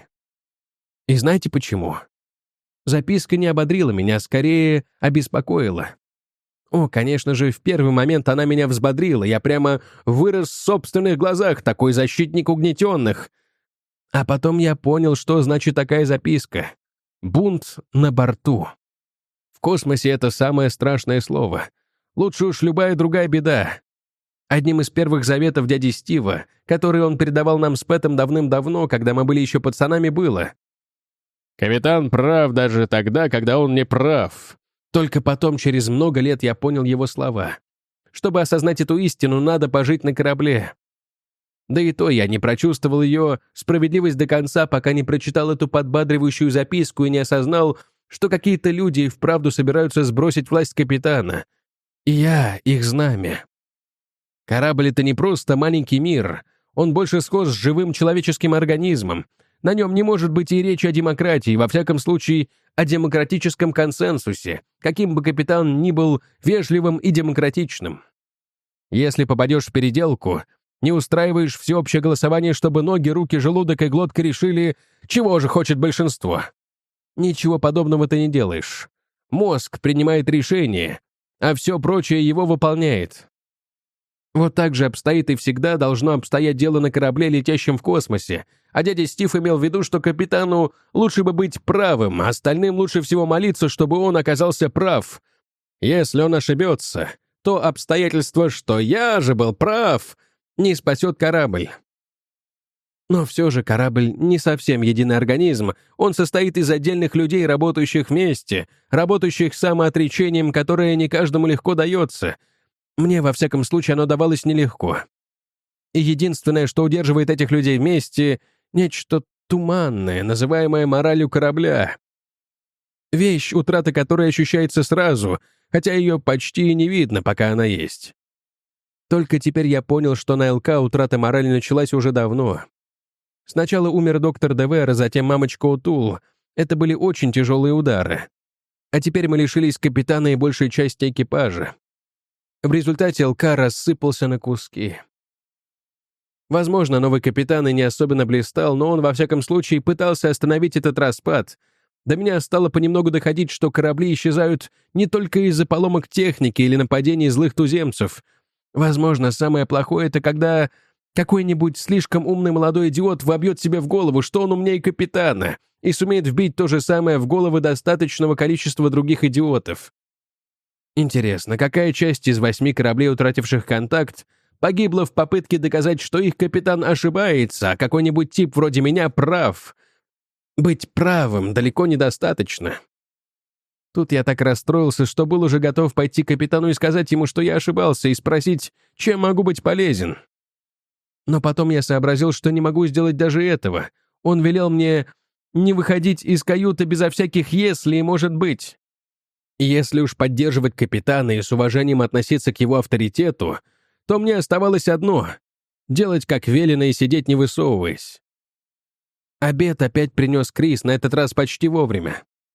Speaker 1: И знаете почему? Записка не ободрила меня, а скорее обеспокоила. О, конечно же, в первый момент она меня взбодрила, я прямо вырос в собственных глазах, такой защитник угнетенных. А потом я понял, что значит такая записка. Бунт на борту. В космосе это самое страшное слово. Лучше уж любая другая беда. Одним из первых заветов дяди Стива, который он передавал нам с Пэтом давным-давно, когда мы были еще пацанами, было: «Капитан прав даже тогда, когда он не прав». Только потом, через много лет, я понял его слова. Чтобы осознать эту истину, надо пожить на корабле. Да и то я не прочувствовал ее справедливость до конца, пока не прочитал эту подбадривающую записку и не осознал, что какие-то люди и вправду собираются сбросить власть капитана. И я их знамя. Корабль — это не просто маленький мир. Он больше схож с живым человеческим организмом. На нем не может быть и речи о демократии, во всяком случае, о демократическом консенсусе, каким бы капитан ни был вежливым и демократичным. Если попадешь в переделку, не устраиваешь всеобщее голосование, чтобы ноги, руки, желудок и глотка решили, чего же хочет большинство. Ничего подобного ты не делаешь. Мозг принимает решение, а все прочее его выполняет. Вот так же обстоит и всегда должно обстоять дело на корабле, летящем в космосе, а дядя Стив имел в виду, что капитану лучше бы быть правым, а остальным лучше всего молиться, чтобы он оказался прав. Если он ошибется, то обстоятельство, что я же был прав, не спасет корабль. Но все же корабль не совсем единый организм, он состоит из отдельных людей, работающих вместе, работающих самоотречением, которое не каждому легко дается. Мне, во всяком случае, оно давалось нелегко. И единственное, что удерживает этих людей вместе — нечто туманное, называемое моралью корабля. Вещь, утрата которой ощущается сразу, хотя ее почти и не видно, пока она есть. Только теперь я понял, что на ЛК утрата морали началась уже давно. Сначала умер доктор Девер, а затем мамочка Утул. Это были очень тяжелые удары. А теперь мы лишились капитана и большей части экипажа. В результате ЛК рассыпался на куски. Возможно, новый капитан и не особенно блистал, но он, во всяком случае, пытался остановить этот распад. До меня стало понемногу доходить, что корабли исчезают не только из-за поломок техники или нападений злых туземцев. Возможно, самое плохое — это когда какой-нибудь слишком умный молодой идиот вобьет себе в голову, что он умнее капитана, и сумеет вбить то же самое в головы достаточного количества других идиотов. Интересно, какая часть из восьми кораблей, утративших контакт, погибла в попытке доказать, что их капитан ошибается, а какой-нибудь тип вроде меня прав? Быть правым далеко недостаточно. Тут я так расстроился, что был уже готов пойти к капитану и сказать ему, что я ошибался, и спросить, чем могу быть полезен. Но потом я сообразил, что не могу сделать даже этого. Он велел мне не выходить из каюты безо всяких «если» и «может быть». И если уж поддерживать капитана и с уважением относиться к его авторитету, то мне оставалось одно — делать как велено и сидеть не высовываясь. Обед опять принес Крис, на этот раз почти вовремя.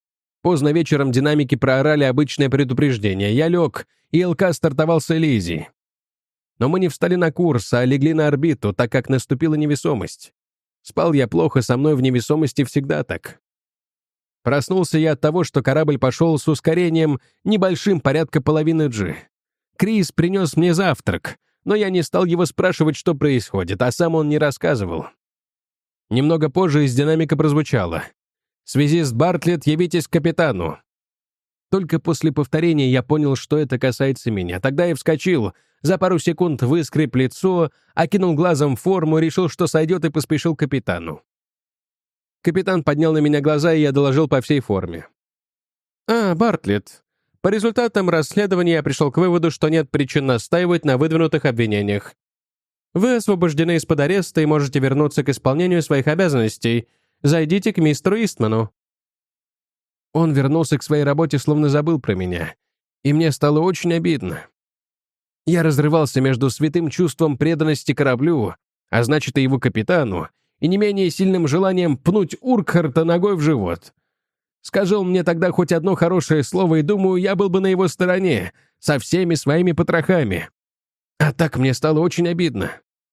Speaker 1: Поздно вечером динамики проорали обычное предупреждение. Я лег, и ЛК стартовал с Элизии. Но мы не встали на курс, а легли на орбиту, так как наступила невесомость. Спал я плохо, со мной в невесомости всегда так. Проснулся я от того, что корабль пошел с ускорением небольшим, порядка половины G. Крис принес мне завтрак, но я не стал его спрашивать, что происходит, а сам он не рассказывал. Немного позже из динамика прозвучало: «Связист Бартлетт, явитесь к капитану». Только после повторения я понял, что это касается меня. Тогда я вскочил, за пару секунд выскреб лицо, окинул глазом форму, решил, что сойдет, и поспешил к капитану. Капитан поднял на меня глаза, и я доложил по всей форме. «А, Бартлетт, по результатам расследования я пришел к выводу, что нет причин настаивать на выдвинутых обвинениях. Вы освобождены из-под ареста и можете вернуться к исполнению своих обязанностей. Зайдите к мистеру Истману». Он вернулся к своей работе, словно забыл про меня, и мне стало очень обидно. Я разрывался между святым чувством преданности кораблю, а значит и его капитану, и не менее сильным желанием пнуть Уркхарта ногой в живот. Скажи он мне тогда хоть одно хорошее слово, и, думаю, я был бы на его стороне, со всеми своими потрохами. А так мне стало очень обидно.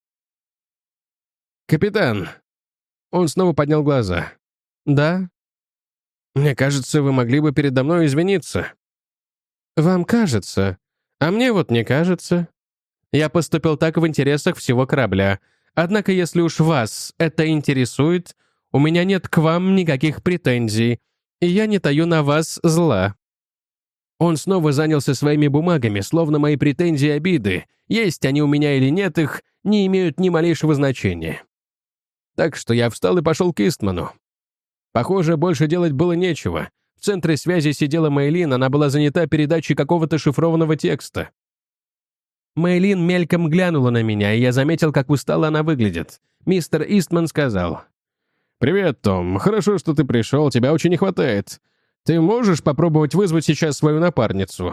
Speaker 1: «Капитан!» Он снова поднял глаза. «Да?» «Мне кажется, вы могли бы передо мной извиниться». «Вам кажется? А мне вот не кажется. Я поступил так в интересах всего корабля. Однако, если уж вас это интересует, у меня нет к вам никаких претензий, и я не таю на вас зла». Он снова занялся своими бумагами, словно мои претензии и обиды, есть они у меня или нет их, не имеют ни малейшего значения. Так что я встал и пошел к Истману. Похоже, больше делать было нечего. В центре связи сидела Мэйлин, она была занята передачей какого-то шифрованного текста. Мэйлин мельком глянула на меня, и я заметил, как устало она выглядит. Мистер Истман сказал: «Привет, Том. Хорошо, что ты пришел, тебя очень не хватает. Ты можешь попробовать вызвать сейчас свою напарницу?»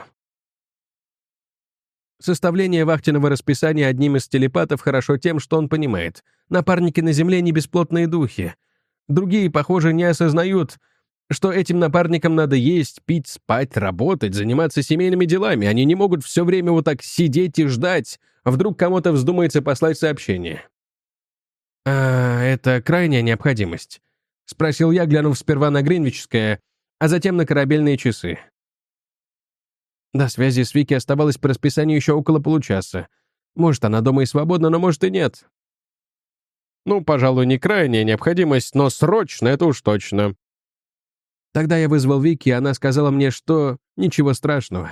Speaker 1: Составление вахтенного расписания одним из телепатов хорошо тем, что он понимает. Напарники на Земле не бесплотные духи. Другие, похоже, не осознают, что этим напарникам надо есть, пить, спать, работать, заниматься семейными делами. Они не могут все время вот так сидеть и ждать. Вдруг кому-то вздумается послать сообщение. «А это крайняя необходимость?» — спросил я, глянув сперва на гринвичское, а затем на корабельные часы. До связи с Вики оставалось по расписанию еще около получаса. Может, она дома и свободна, но может и нет. «Ну, пожалуй, не крайняя необходимость, но срочно, это уж точно». Тогда я вызвал Вики, и она сказала мне, что ничего страшного.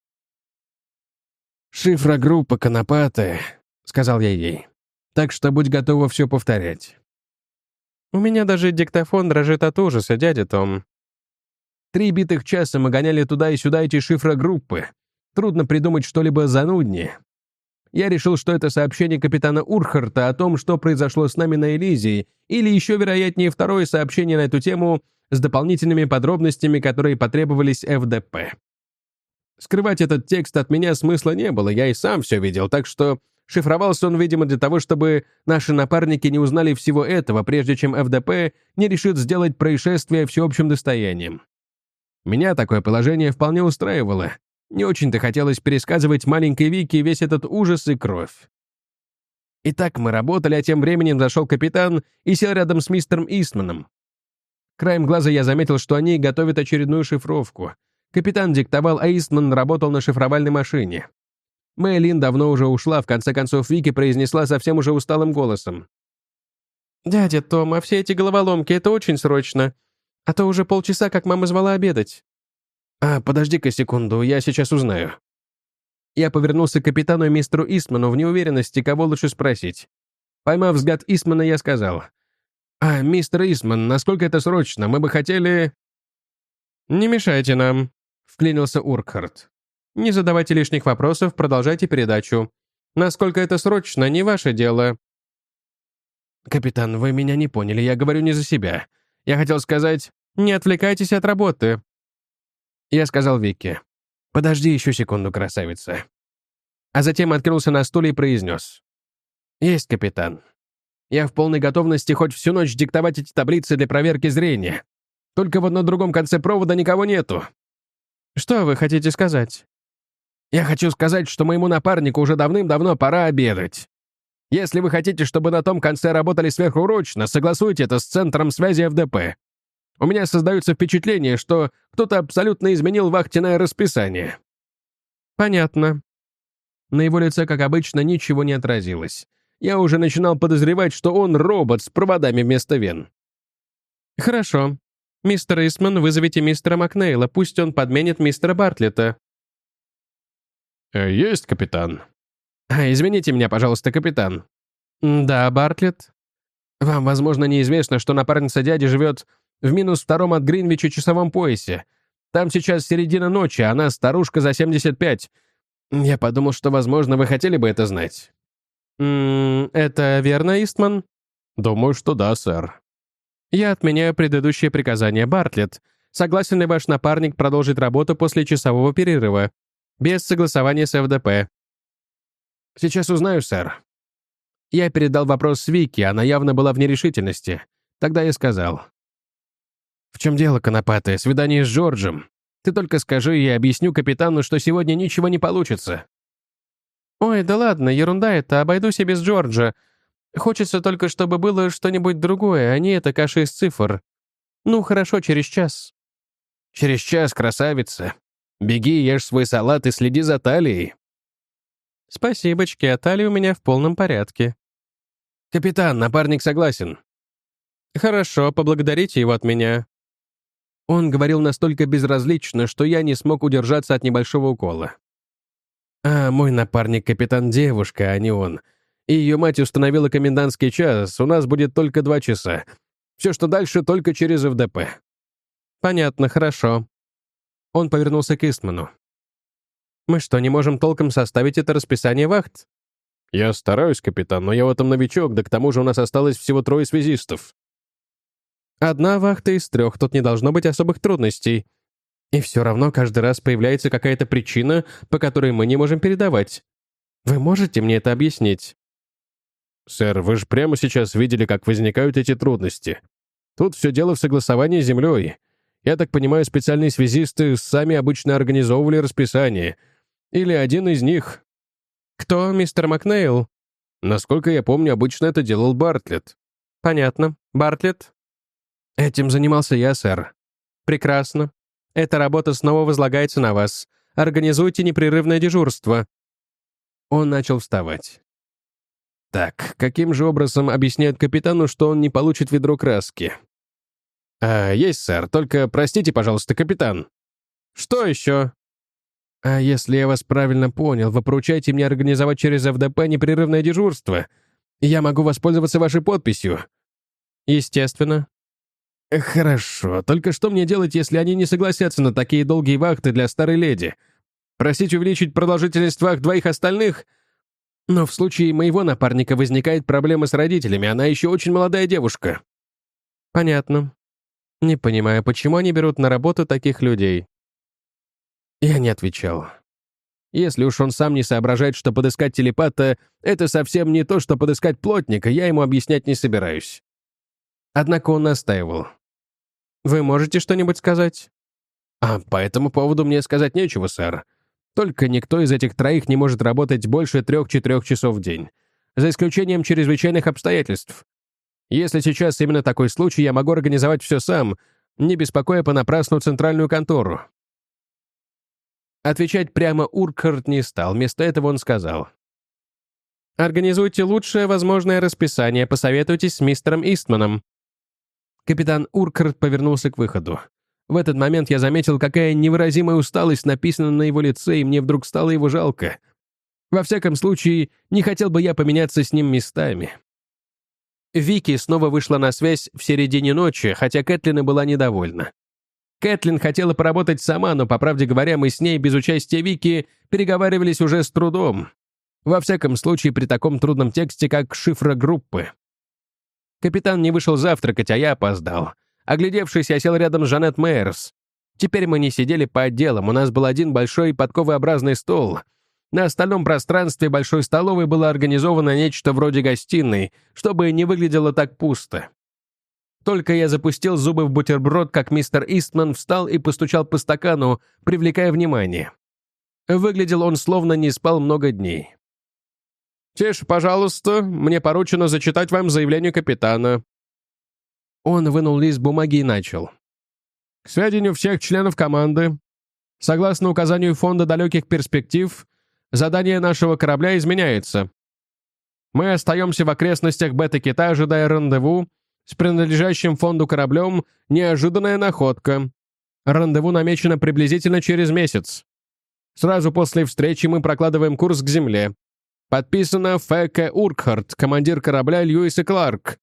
Speaker 1: «Шифрогруппа конопатая», — сказал я ей. «Так что будь готова все повторять». «У меня даже диктофон дрожит от ужаса, дядя Том». Три битых часа мы гоняли туда и сюда эти шифрогруппы. Трудно придумать что-либо зануднее. Я решил, что это сообщение капитана Уркхарта о том, что произошло с нами на Элизии, или еще вероятнее второе сообщение на эту тему с дополнительными подробностями, которые потребовались эф дэ пэ. Скрывать этот текст от меня смысла не было, я и сам все видел, так что шифровался он, видимо, для того, чтобы наши напарники не узнали всего этого, прежде чем эф дэ пэ не решит сделать происшествие всеобщим достоянием. Меня такое положение вполне устраивало. Не очень-то хотелось пересказывать маленькой Вике весь этот ужас и кровь. Итак, мы работали, а тем временем зашел капитан и сел рядом с мистером Истманом. Краем глаза я заметил, что они готовят очередную шифровку. Капитан диктовал, а Истман работал на шифровальной машине. Мэйлин давно уже ушла, в конце концов Вики произнесла совсем уже усталым голосом: «Дядя Том, а все эти головоломки — это очень срочно. А то уже полчаса, как мама звала обедать». «А, подожди-ка секунду, я сейчас узнаю». Я повернулся к капитану и мистеру Истману в неуверенности, кого лучше спросить. Поймав взгляд Истмана, я сказал: «А, мистер Истман, насколько это срочно? Мы бы хотели...» «Не мешайте нам», — вклинился Уркхарт. «Не задавайте лишних вопросов, продолжайте передачу. Насколько это срочно, не ваше дело». «Капитан, вы меня не поняли, я говорю не за себя. Я хотел сказать, не отвлекайтесь от работы». Я сказал Вике: «Подожди еще секунду, красавица». А затем откинулся на стуле и произнес: «Есть, капитан. Я в полной готовности хоть всю ночь диктовать эти таблицы для проверки зрения. Только вот на другом конце провода никого нету».
Speaker 2: «Что вы хотите сказать?»
Speaker 1: «Я хочу сказать, что моему напарнику уже давным-давно пора обедать. Если вы хотите, чтобы на том конце работали сверхурочно, согласуйте это с центром связи эф дэ пэ. У меня создается впечатление, что кто-то абсолютно изменил вахтенное расписание».
Speaker 2: «Понятно».
Speaker 1: На его лице, как обычно, ничего не отразилось. Я уже начинал подозревать, что он робот с проводами вместо вен.
Speaker 2: «Хорошо. Мистер Истман, вызовите мистера Макнейла, пусть он подменит мистера Бартлетта».
Speaker 1: «Есть, капитан». А, «Извините меня, пожалуйста, капитан».
Speaker 2: «Да, Бартлетт».
Speaker 1: «Вам, возможно, неизвестно, что напарница дяди живет в минус втором от Гринвича часовом поясе. Там сейчас середина ночи, а она старушка за семьдесят пять. Я подумал, что, возможно, вы хотели бы это знать».
Speaker 2: «М-м, это верно, Истман?»
Speaker 1: «Думаю, что да, сэр».
Speaker 2: «Я отменяю предыдущее приказание, Бартлетт. Согласен ли ваш напарник продолжить работу после часового перерыва? Без согласования с эф дэ пэ?»
Speaker 1: «Сейчас узнаю, сэр». Я передал вопрос Вике, она явно была в нерешительности. Тогда я сказал: «В чем дело, конопатая? Свидание с Джорджем. Ты только скажи, и я объясню капитану, что сегодня ничего не получится».
Speaker 2: «Ой, да ладно, ерунда это, обойдусь и без Джорджа. Хочется только, чтобы было что-нибудь другое, а не эта каша из цифр. Ну, хорошо, через час».
Speaker 1: «Через час, красавица. Беги, ешь свой салат и следи за талией».
Speaker 2: «Спасибочки, а талия у меня в полном порядке».
Speaker 1: «Капитан, напарник согласен».
Speaker 2: «Хорошо, поблагодарите его от меня».
Speaker 1: Он говорил настолько безразлично, что я не смог удержаться от небольшого укола. «А, мой напарник капитан девушка, а не он. И ее мать установила комендантский час, у нас будет только два часа. Все, что дальше, только через эф дэ пэ».
Speaker 2: «Понятно, хорошо».
Speaker 1: Он повернулся к Истману.
Speaker 2: «Мы что, не можем толком составить это расписание вахт?»
Speaker 1: «Я стараюсь, капитан, но я в этом новичок, да к тому же у нас осталось всего трое связистов».
Speaker 2: «Одна вахта из трех, тут не должно быть особых трудностей. И все равно каждый раз появляется какая-то причина, по которой мы не можем передавать. Вы можете мне это объяснить?»
Speaker 1: «Сэр, вы же прямо сейчас видели, как возникают эти трудности. Тут все дело в согласовании с землей. Я так понимаю, специальные связисты сами обычно организовывали расписание. Или один из них».
Speaker 2: «Кто, мистер Макнейл?»
Speaker 1: «Насколько я помню, обычно это делал Бартлетт».
Speaker 2: «Понятно. Бартлетт?»
Speaker 1: «Этим занимался я, сэр».
Speaker 2: «Прекрасно. Эта работа снова возлагается на вас. Организуйте непрерывное дежурство».
Speaker 1: Он начал вставать. Так, каким же образом объясняют капитану, что он не получит ведро краски? «А, есть, сэр, только простите, пожалуйста, капитан».
Speaker 2: «Что еще?»
Speaker 1: «А если я вас правильно понял, вы поручаете мне организовать через эф дэ пэ непрерывное дежурство? Я могу воспользоваться вашей подписью?»
Speaker 2: «Естественно».
Speaker 1: «Хорошо, только что мне делать, если они не согласятся на такие долгие вахты для старой леди? Просить увеличить продолжительность вахт двоих остальных? Но в случае моего напарника возникает проблема с родителями, она еще очень молодая девушка».
Speaker 2: «Понятно. Не понимаю, почему они берут на работу таких людей?»
Speaker 1: Я не отвечал. Если уж он сам не соображает, что подыскать телепата — это совсем не то, что подыскать плотника, я ему объяснять не собираюсь. Однако он настаивал.
Speaker 2: «Вы можете что-нибудь сказать?»
Speaker 1: «А по этому поводу мне сказать нечего, сэр. Только никто из этих троих не может работать больше трех-четырех часов в день, за исключением чрезвычайных обстоятельств. Если сейчас именно такой случай, я могу организовать все сам, не беспокоя понапрасну центральную контору». Отвечать прямо Уркхарт не стал, вместо этого он сказал:
Speaker 2: «Организуйте лучшее возможное расписание, посоветуйтесь с мистером Истманом».
Speaker 1: Капитан Уркхарт повернулся к выходу. В этот момент я заметил, какая невыразимая усталость написана на его лице, и мне вдруг стало его жалко. Во всяком случае, не хотел бы я поменяться с ним местами. Вики снова вышла на связь в середине ночи, хотя Кэтлин и была недовольна. Кэтлин хотела поработать сама, но, по правде говоря, мы с ней без участия Вики переговаривались уже с трудом. Во всяком случае, при таком трудном тексте, как шифра группы. Капитан не вышел завтракать, а я опоздал. Оглядевшись, я сел рядом с Жанет Мейерс. Теперь мы не сидели по отделам, у нас был один большой подковообразный стол. На остальном пространстве большой столовой было организовано нечто вроде гостиной, чтобы не выглядело так пусто. только я запустил зубы в бутерброд, как мистер Истман встал и постучал по стакану, привлекая внимание. Выглядел он словно не спал много дней. «Тише, пожалуйста, мне поручено зачитать вам заявление капитана». Он вынул лист бумаги и начал. «К сведению всех членов команды, согласно указанию Фонда далеких перспектив, задание нашего корабля изменяется. Мы остаемся в окрестностях Бета-Кита, ожидая рандеву с принадлежащим фонду кораблем «Неожиданная находка». Рандеву намечено приблизительно через месяц. Сразу после встречи мы прокладываем курс к Земле. Подписано Ф К Уркхарт, командир корабля Льюис и Кларк».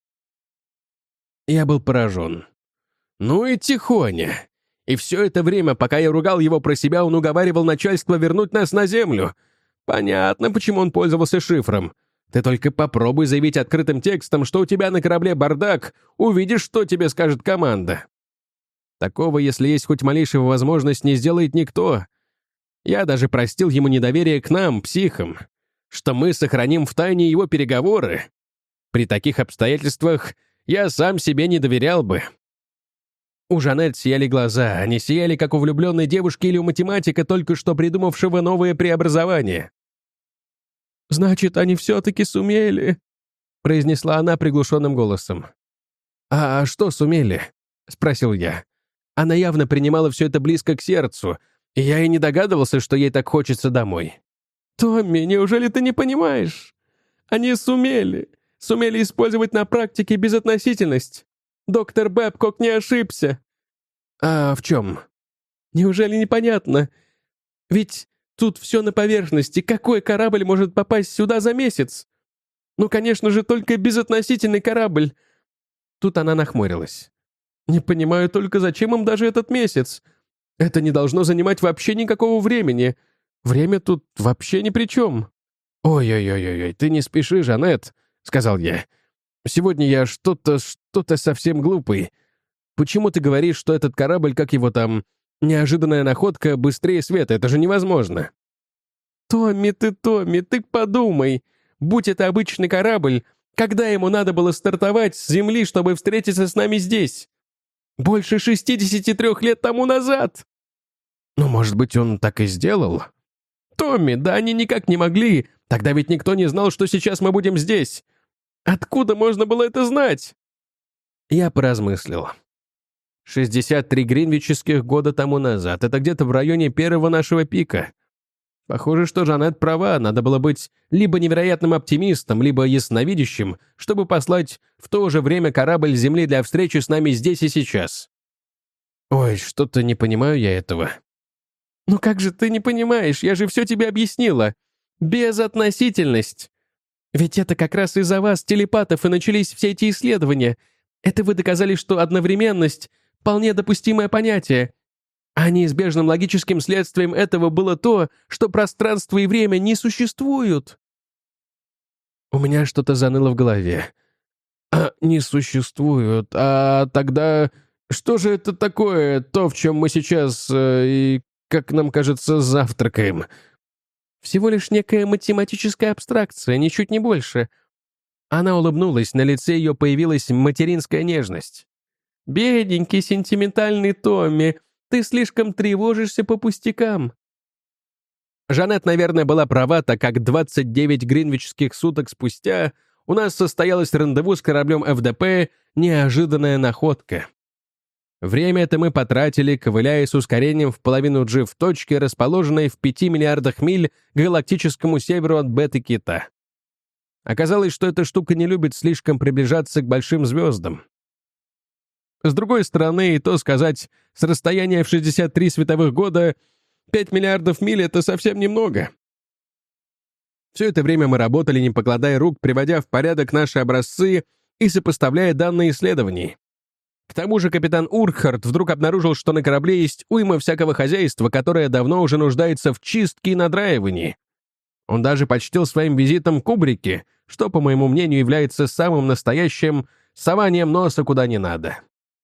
Speaker 1: Я был поражен. Ну и тихоня. И все это время, пока я ругал его про себя, он уговаривал начальство вернуть нас на Землю. Понятно, почему он пользовался шифром. Ты только попробуй заявить открытым текстом, что у тебя на корабле бардак, увидишь, что тебе скажет команда. Такого, если есть хоть малейшая возможность, не сделает никто. Я даже простил ему недоверие к нам, психам, что мы сохраним в тайне его переговоры. При таких обстоятельствах я сам себе не доверял бы. У Жанет сияли глаза, они сияли, как у влюбленной девушки или у математика, только что придумавшего новое преобразование. «Значит, они все-таки сумели», — произнесла она приглушенным голосом. «А что сумели?» — спросил я. Она явно принимала все это близко к сердцу, и я и не догадывался, что ей так хочется домой. «Томми, неужели ты не понимаешь? Они сумели. Сумели использовать на практике безотносительность. Доктор Бэбкок не ошибся». «А в чем?» «Неужели непонятно? Ведь тут все на поверхности. Какой корабль может попасть сюда за месяц? Ну, конечно же, только безотносительный корабль». Тут она нахмурилась. «Не понимаю только, зачем им даже этот месяц? Это не должно занимать вообще никакого времени. Время тут вообще ни при чем». «Ой-ой-ой-ой, ты не спеши, Жанет», — сказал я. «Сегодня я что-то, что-то совсем глупый. Почему ты говоришь, что этот корабль, как его там, неожиданная находка, быстрее света? Это же невозможно». «Томми, ты, Томми, ты подумай. Будь это обычный корабль, когда ему надо было стартовать с Земли, чтобы встретиться с нами здесь? Больше шестидесяти трёх лет тому назад!» «Ну, может быть, он так и сделал?» «Томми, да они никак не могли. Тогда ведь никто не знал, что сейчас мы будем здесь. Откуда можно было это знать?» Я поразмыслил. шестьдесят три гринвичских года тому назад. Это где-то в районе первого нашего пика. Похоже, что Жанет права. Надо было быть либо невероятным оптимистом, либо ясновидящим, чтобы послать в то же время корабль с Земли для встречи с нами здесь и сейчас. Ой, что-то не понимаю я этого. «Ну как же ты не понимаешь? Я же все тебе объяснила. Безотносительность. Ведь это как раз из-за вас, телепатов, и начались все эти исследования. Это вы доказали, что одновременность — вполне допустимое понятие. А неизбежным логическим следствием этого было то, что пространство и время не существуют». У меня что-то заныло в голове. «А, не существуют. А тогда что же это такое, то, в чем мы сейчас, э, и, как нам кажется, завтракаем?» «Всего лишь некая математическая абстракция, ничуть не больше». Она улыбнулась, на лице ее появилась материнская нежность. «Бедненький сентиментальный Томми, ты слишком тревожишься по пустякам». Жанет, наверное, была права, так как двадцать девять гринвичских суток спустя у нас состоялось рандеву с кораблем Ф Д П «Неожиданная находка». Время это мы потратили, ковыляя с ускорением в половину G в точке, расположенной в пяти миллиардах миль к галактическому северу от Бета-Кита. Оказалось, что эта штука не любит слишком приближаться к большим звездам. С другой стороны, и то сказать, с расстояния в шестьдесят три световых года пять миллиардов миль — это совсем немного. Все это время мы работали, не покладая рук, приводя в порядок наши образцы и сопоставляя данные исследований. К тому же капитан Уркхарт вдруг обнаружил, что на корабле есть уйма всякого хозяйства, которое давно уже нуждается в чистке и надраивании. Он даже почтил своим визитом кубрики, что, по моему мнению, является самым настоящим сованием носа куда не надо.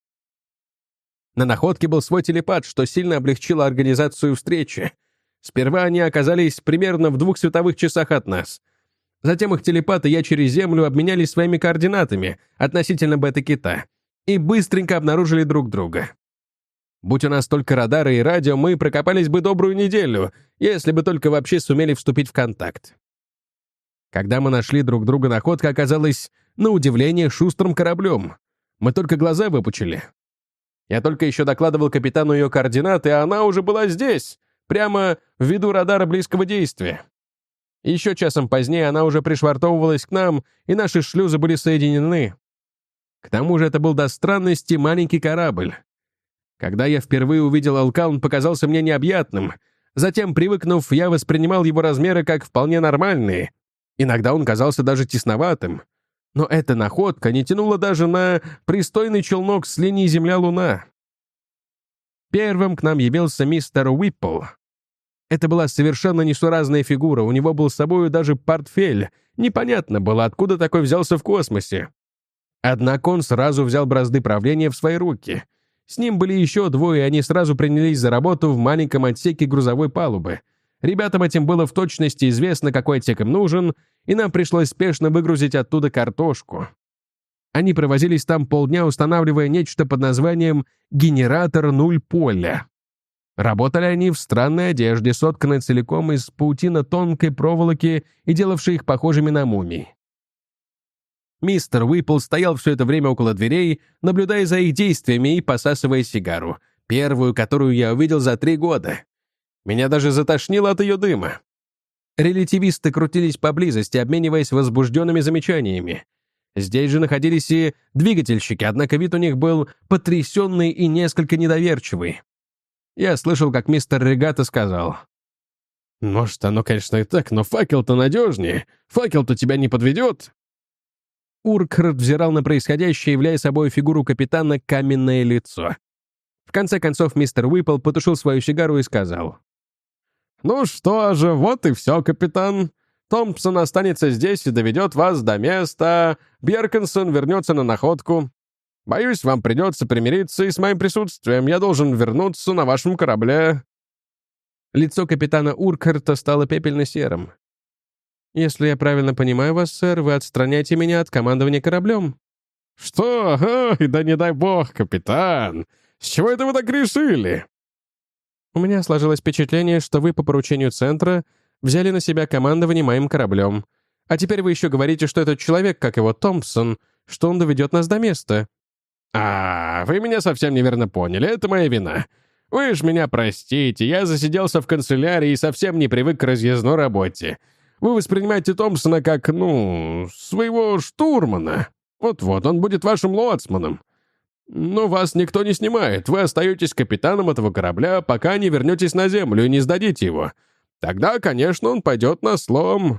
Speaker 1: На находке был свой телепат, что сильно облегчило организацию встречи. Сперва они оказались примерно в двух световых часах от нас. Затем их телепаты и я через Землю обменялись своими координатами относительно Бета-Кита, и быстренько обнаружили друг друга. Будь у нас только радары и радио, мы прокопались бы добрую неделю, если бы только вообще сумели вступить в контакт. Когда мы нашли друг друга, находка оказалась, на удивление, шустрым кораблем. Мы только глаза выпучили. Я только еще докладывал капитану ее координаты, а она уже была здесь, прямо в виду радара близкого действия. Еще часом позднее она уже пришвартовывалась к нам, и наши шлюзы были соединены. К тому же это был до странности маленький корабль. Когда я впервые увидел Алка, он показался мне необъятным. Затем, привыкнув, я воспринимал его размеры как вполне нормальные. Иногда он казался даже тесноватым. Но эта находка не тянула даже на пристойный челнок с линии Земля-Луна. Первым к нам явился мистер Уиппл. Это была совершенно несуразная фигура, у него был с собой даже портфель. Непонятно было, откуда такой взялся в космосе. Однако он сразу взял бразды правления в свои руки. С ним были еще двое, и они сразу принялись за работу в маленьком отсеке грузовой палубы. Ребятам этим было в точности известно, какой отсек им нужен, и нам пришлось спешно выгрузить оттуда картошку. Они провозились там полдня, устанавливая нечто под названием «генератор нуль поля». Работали они в странной одежде, сотканной целиком из паутины тонкой проволоки и делавшей их похожими на мумий. Мистер Уиппл стоял все это время около дверей, наблюдая за их действиями и посасывая сигару, первую, которую я увидел за три года. Меня даже затошнило от ее дыма. Релятивисты крутились поблизости, обмениваясь возбужденными замечаниями. Здесь же находились и двигательщики, однако вид у них был потрясенный и несколько недоверчивый. Я слышал, как мистер Регата сказал: «Может, оно, конечно, и так, но факел-то надежнее. Факел-то тебя не подведет». Уркхард взирал на происходящее, являя собой фигуру капитана каменное лицо. В конце концов, мистер Уиппл потушил свою сигару и сказал: «Ну что же, вот и все, капитан. Томпсон останется здесь и доведет вас до места. Бьеркенсон вернется на находку. Боюсь, вам придется примириться и с моим присутствием. Я должен вернуться на вашем корабле». Лицо капитана Уркхарта стало пепельно-серым. «Если я правильно понимаю вас, сэр, вы отстраняете меня от командования кораблем». «Что? Ой, да не дай бог, капитан! С чего это вы так решили?» «У меня сложилось впечатление, что вы по поручению Центра взяли на себя командование моим кораблем. А теперь вы еще говорите, что этот человек, как его Томпсон, что он доведет нас до места». «А, вы меня совсем неверно поняли, это моя вина. Вы ж меня простите, я засиделся в канцелярии и совсем не привык к разъездной работе. Вы воспринимаете Томпсона как, ну, своего штурмана. Вот-вот, он будет вашим лоцманом. Но вас никто не снимает, вы остаетесь капитаном этого корабля, пока не вернетесь на землю и не сдадите его. Тогда, конечно, он пойдет на слом».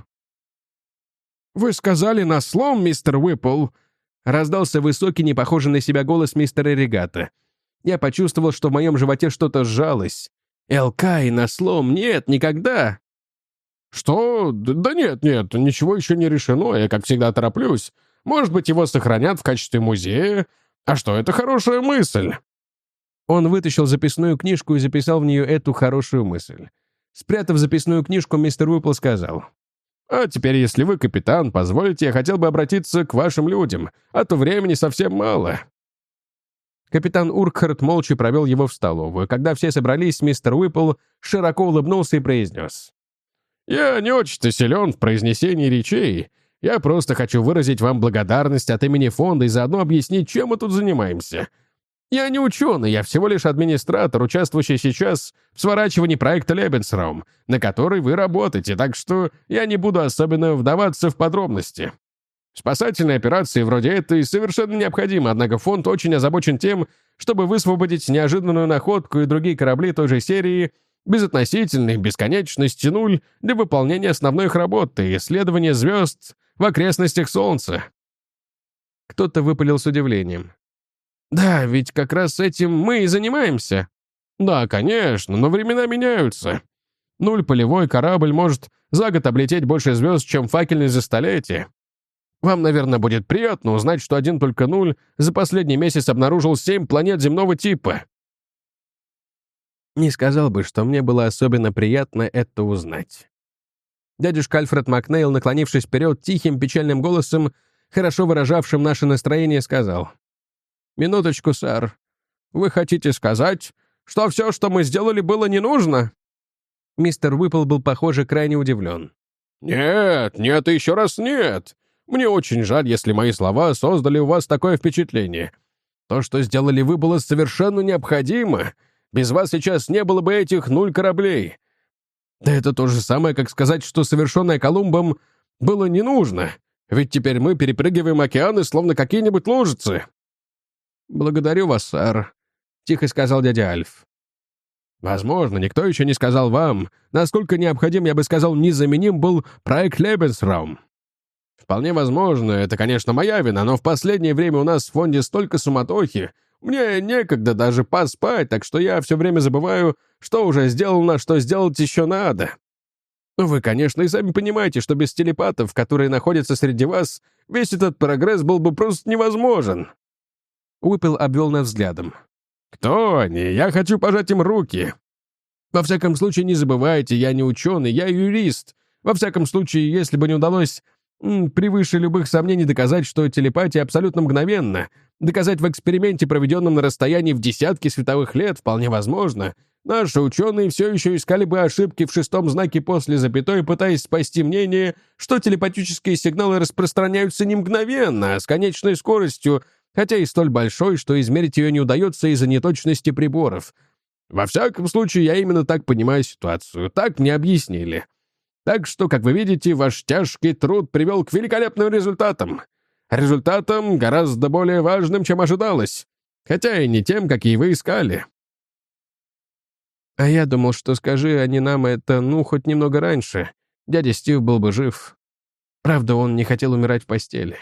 Speaker 1: «Вы сказали на слом, мистер Уиппл?» Раздался высокий, не похожий на себя голос мистера Регата. Я почувствовал, что в моем животе что-то сжалось. «Элкай на слом? Нет, никогда!» «Что? Да нет, нет, ничего еще не решено, я, как всегда, тороплюсь. Может быть, его сохранят в качестве музея? А что, это хорошая мысль!» Он вытащил записную книжку и записал в нее эту хорошую мысль. Спрятав записную книжку, мистер Уиппл сказал: «А теперь, если вы капитан, позволите, я хотел бы обратиться к вашим людям, а то времени совсем мало». Капитан Уркхард молча провел его в столовую. Когда все собрались, мистер Уиппл широко улыбнулся и произнес: «Я не очень-то силен в произнесении речей. Я просто хочу выразить вам благодарность от имени фонда и заодно объяснить, чем мы тут занимаемся. Я не ученый, я всего лишь администратор, участвующий сейчас в сворачивании проекта Лебенсраум, на который вы работаете, так что я не буду особенно вдаваться в подробности. Спасательные операции вроде этой совершенно необходимы, однако фонд очень озабочен тем, чтобы высвободить неожиданную находку и другие корабли той же серии безотносительной бесконечности нуль для выполнения основной их работы — исследования звезд в окрестностях Солнца». Кто-то выпалил с удивлением: «Да, ведь как раз этим мы и занимаемся». «Да, конечно, но времена меняются. Нуль полевой корабль может за год облететь больше звезд, чем факельный за столетие. Вам, наверное, будет приятно узнать, что один только нуль за последний месяц обнаружил семь планет земного типа». Не сказал бы, что мне было особенно приятно это узнать. Дядюшка Альфред Макнейл, наклонившись вперед, тихим печальным голосом, хорошо выражавшим наше настроение, сказал: «Минуточку, сэр. Вы хотите сказать, что все, что мы сделали, было не нужно?»
Speaker 2: Мистер Уиппл был, похоже, крайне удивлен.
Speaker 1: «Нет, нет и еще раз нет. Мне очень жаль, если мои слова создали у вас такое впечатление. То, что сделали вы, было совершенно необходимо. Без вас сейчас не было бы этих нуль кораблей. Да это то же самое, как сказать, что совершенное Колумбом было не нужно. Ведь теперь мы перепрыгиваем океаны, словно какие-нибудь лужицы». «Благодарю вас, сэр», — тихо сказал дядя Альф. «Возможно, никто еще не сказал вам, насколько необходим, я бы сказал, незаменим был проект Лебенсраум. Вполне возможно, это, конечно, моя вина, но в последнее время у нас в фонде столько суматохи, мне некогда даже поспать, так что я все время забываю, что уже сделано, что сделать еще надо. Ну, вы, конечно, и сами понимаете, что без телепатов, которые находятся среди вас, весь этот прогресс был бы просто невозможен».
Speaker 2: Уиппл обвел нас взглядом.
Speaker 1: «Кто они? Я хочу пожать им руки. Во всяком случае, не забывайте, я не ученый, я юрист. Во всяком случае, если бы не удалось м, превыше любых сомнений доказать, что телепатия абсолютно мгновенна, доказать в эксперименте, проведенном на расстоянии в десятки световых лет, вполне возможно, наши ученые все еще искали бы ошибки в шестом знаке после запятой, пытаясь спасти мнение, что телепатические сигналы распространяются не мгновенно, а с конечной скоростью, хотя и столь большой, что измерить ее не удается из-за неточности приборов. Во всяком случае, я именно так понимаю ситуацию, так мне объяснили. Так что, как вы видите, ваш тяжкий труд привел к великолепным результатам. Результатам гораздо более важным, чем ожидалось, хотя и не тем, какие вы искали».
Speaker 2: «А я думал, что скажи они нам это, ну, хоть немного раньше, дядя Стив был бы жив. Правда, он не хотел умирать в постели».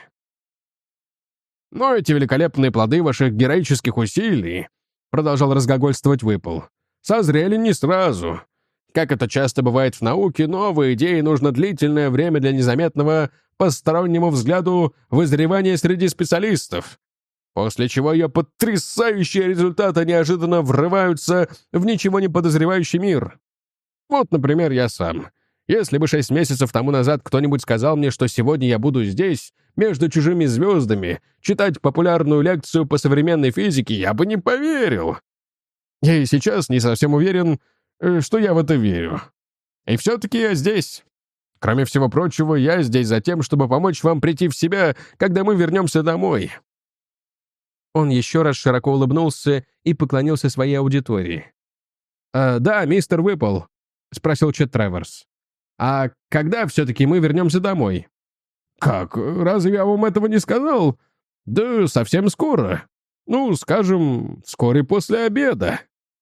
Speaker 1: «Но эти великолепные плоды ваших героических усилий, — продолжал разглагольствовать Уиппл, — созрели не сразу. Как это часто бывает в науке, новые идеи нужно длительное время для незаметного постороннему взгляду вызревания среди специалистов, после чего ее потрясающие результаты неожиданно врываются в ничего не подозревающий мир. Вот, например, я сам. Если бы шесть месяцев тому назад кто-нибудь сказал мне, что сегодня я буду здесь, между чужими звездами, читать популярную лекцию по современной физике, я бы не поверил. Я и сейчас не совсем уверен, что я в это верю. И все-таки я здесь. Кроме всего прочего, я здесь за тем, чтобы помочь вам прийти в себя, когда мы вернемся домой».
Speaker 2: Он еще раз широко улыбнулся и поклонился своей аудитории.
Speaker 1: «А, «Да, мистер Уиппл», — спросил Чет Треворс. «А когда все-таки мы вернемся домой?» «Как? Разве я вам этого не сказал?» «Да совсем скоро. Ну, скажем, вскоре после обеда».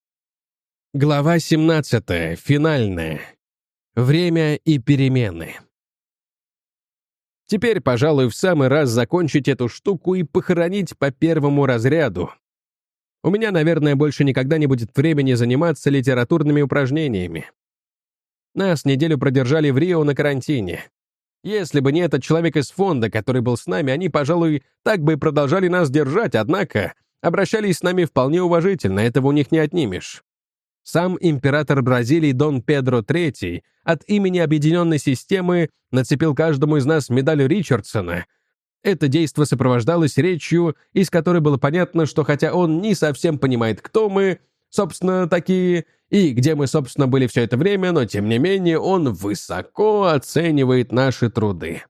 Speaker 2: Глава семнадцатая. Финальная. Время и перемены. Теперь, пожалуй, в самый раз закончить эту штуку и похоронить по первому разряду. У меня, наверное, больше никогда не будет времени заниматься литературными упражнениями. Нас неделю продержали в Рио на карантине. Если бы не этот человек из фонда, который был с нами, они, пожалуй, так бы и продолжали нас держать, однако обращались с нами вполне уважительно, этого у них не отнимешь. Сам император Бразилии Дон Педро третий от имени Объединенной системы нацепил каждому из нас медаль Ричардсона. Это действо сопровождалось речью, из которой было понятно, что хотя он не совсем понимает, кто мы, собственно, такие, и где мы, собственно, были все это время, но, тем не менее, он высоко оценивает наши труды.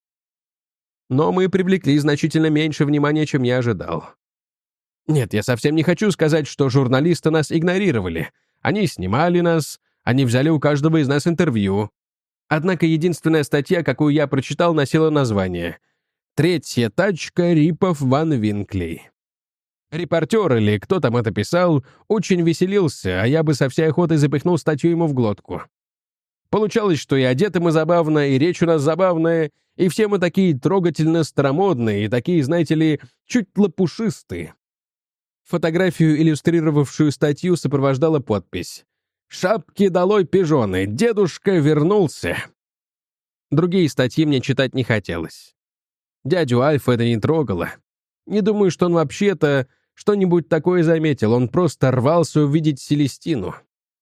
Speaker 2: Но мы привлекли значительно меньше внимания, чем я ожидал. Нет, я совсем не хочу сказать, что журналисты нас игнорировали. Они снимали нас, они взяли у каждого из нас интервью. Однако единственная статья, какую я прочитал, носила название «Третья тачка Рипов Ван Винклей». Репортер, или кто там это писал, очень веселился, а я бы со всей охотой запихнул статью ему в глотку. Получалось, что и одеты мы забавно, и речь у нас забавная, и все мы такие трогательно старомодные, и такие, знаете ли, чуть лопушистые. Фотографию, иллюстрировавшую статью, сопровождала подпись «Шапки долой пижоны! Дедушка вернулся!». Другие статьи мне читать не хотелось. Дядю Альфа это не трогало. Не думаю, что он вообще-то что-нибудь такое заметил, он просто рвался увидеть Селестину.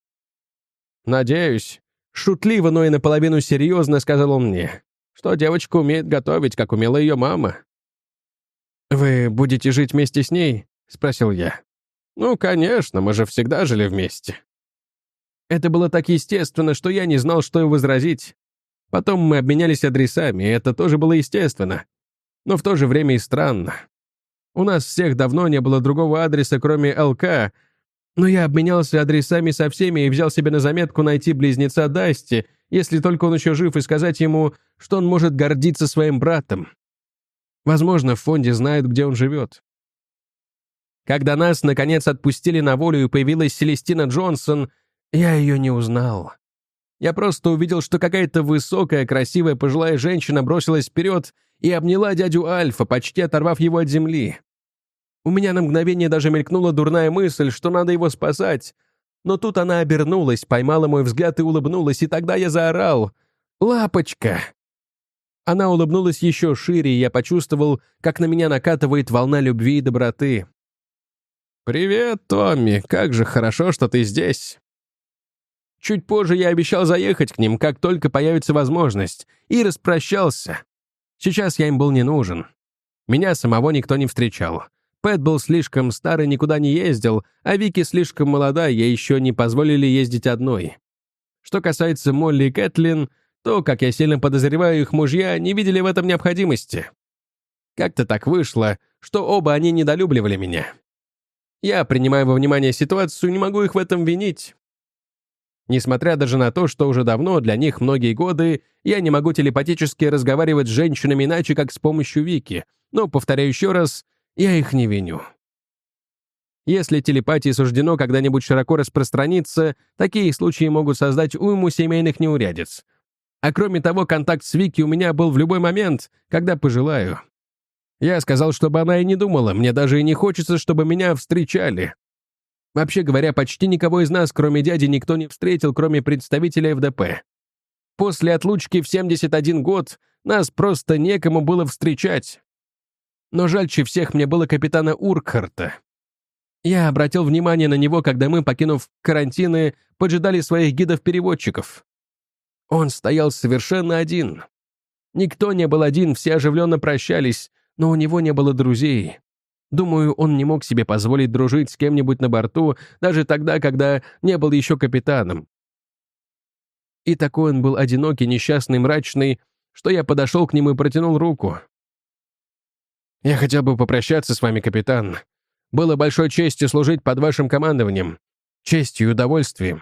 Speaker 2: «Надеюсь», — шутливо, но и наполовину серьезно сказал он мне, что девочка умеет готовить, как умела ее мама.
Speaker 1: «Вы будете жить вместе с ней?» — спросил я. «Ну, конечно, мы же всегда жили вместе». Это было так естественно, что я не знал, что и возразить. Потом мы обменялись адресами, и это тоже было естественно. Но в то же время и странно. У нас всех давно не было другого адреса, кроме ЛК, но я обменялся адресами со всеми и взял себе на заметку найти близнеца Дасти, если только он еще жив, и сказать ему, что он может гордиться своим братом. Возможно, в фонде знают, где он живет. Когда нас, наконец, отпустили на волю и появилась Селестина Джонсон, я ее не узнал. Я просто увидел, что какая-то высокая, красивая пожилая женщина бросилась вперед и обняла дядю Альфа, почти оторвав его от земли. У меня на мгновение даже мелькнула дурная мысль, что надо его спасать. Но тут она обернулась, поймала мой взгляд и улыбнулась, и тогда я заорал: «Лапочка!». Она улыбнулась еще шире, и я почувствовал, как на меня накатывает волна любви и доброты. «Привет, Томми, как же хорошо, что ты здесь!» Чуть позже я обещал заехать к ним, как только появится возможность, и распрощался. Сейчас я им был не нужен. Меня самого никто не встречал. Пэт был слишком стар и никуда не ездил, а Вики слишком молода, ей еще не позволили ездить одной. Что касается Молли и Кэтлин, то, как я сильно подозреваю, их мужья не видели в этом необходимости. Как-то так вышло, что оба они недолюбливали меня. Я, принимая во внимание ситуацию, не могу их в этом винить. Несмотря даже на то, что уже давно, для них многие годы, я не могу телепатически разговаривать с женщинами иначе, как с помощью Вики, но, повторяю еще раз, я их не виню. Если телепатии суждено когда-нибудь широко распространиться, такие случаи могут создать уйму семейных неурядиц. А кроме того, контакт с Вики у меня был в любой момент, когда пожелаю. Я сказал, чтобы она и не думала, мне даже и не хочется, чтобы меня встречали. Вообще говоря, почти никого из нас, кроме дяди, никто не встретил, кроме представителя эф дэ пэ. После отлучки в семьдесят один год нас просто некому было встречать. Но жальче всех мне было капитана Уркхарта. Я обратил внимание на него, когда мы, покинув карантины, поджидали своих гидов-переводчиков. Он стоял совершенно один. Никто не был один, все оживленно прощались, но у него не было друзей. Думаю, он не мог себе позволить дружить с кем-нибудь на борту, даже тогда, когда не был еще капитаном. И такой он был одинокий, несчастный, мрачный, что я подошел к нему и протянул руку. «Я хотел бы попрощаться с вами, капитан. Было большой честью служить под вашим командованием. Честью и удовольствием».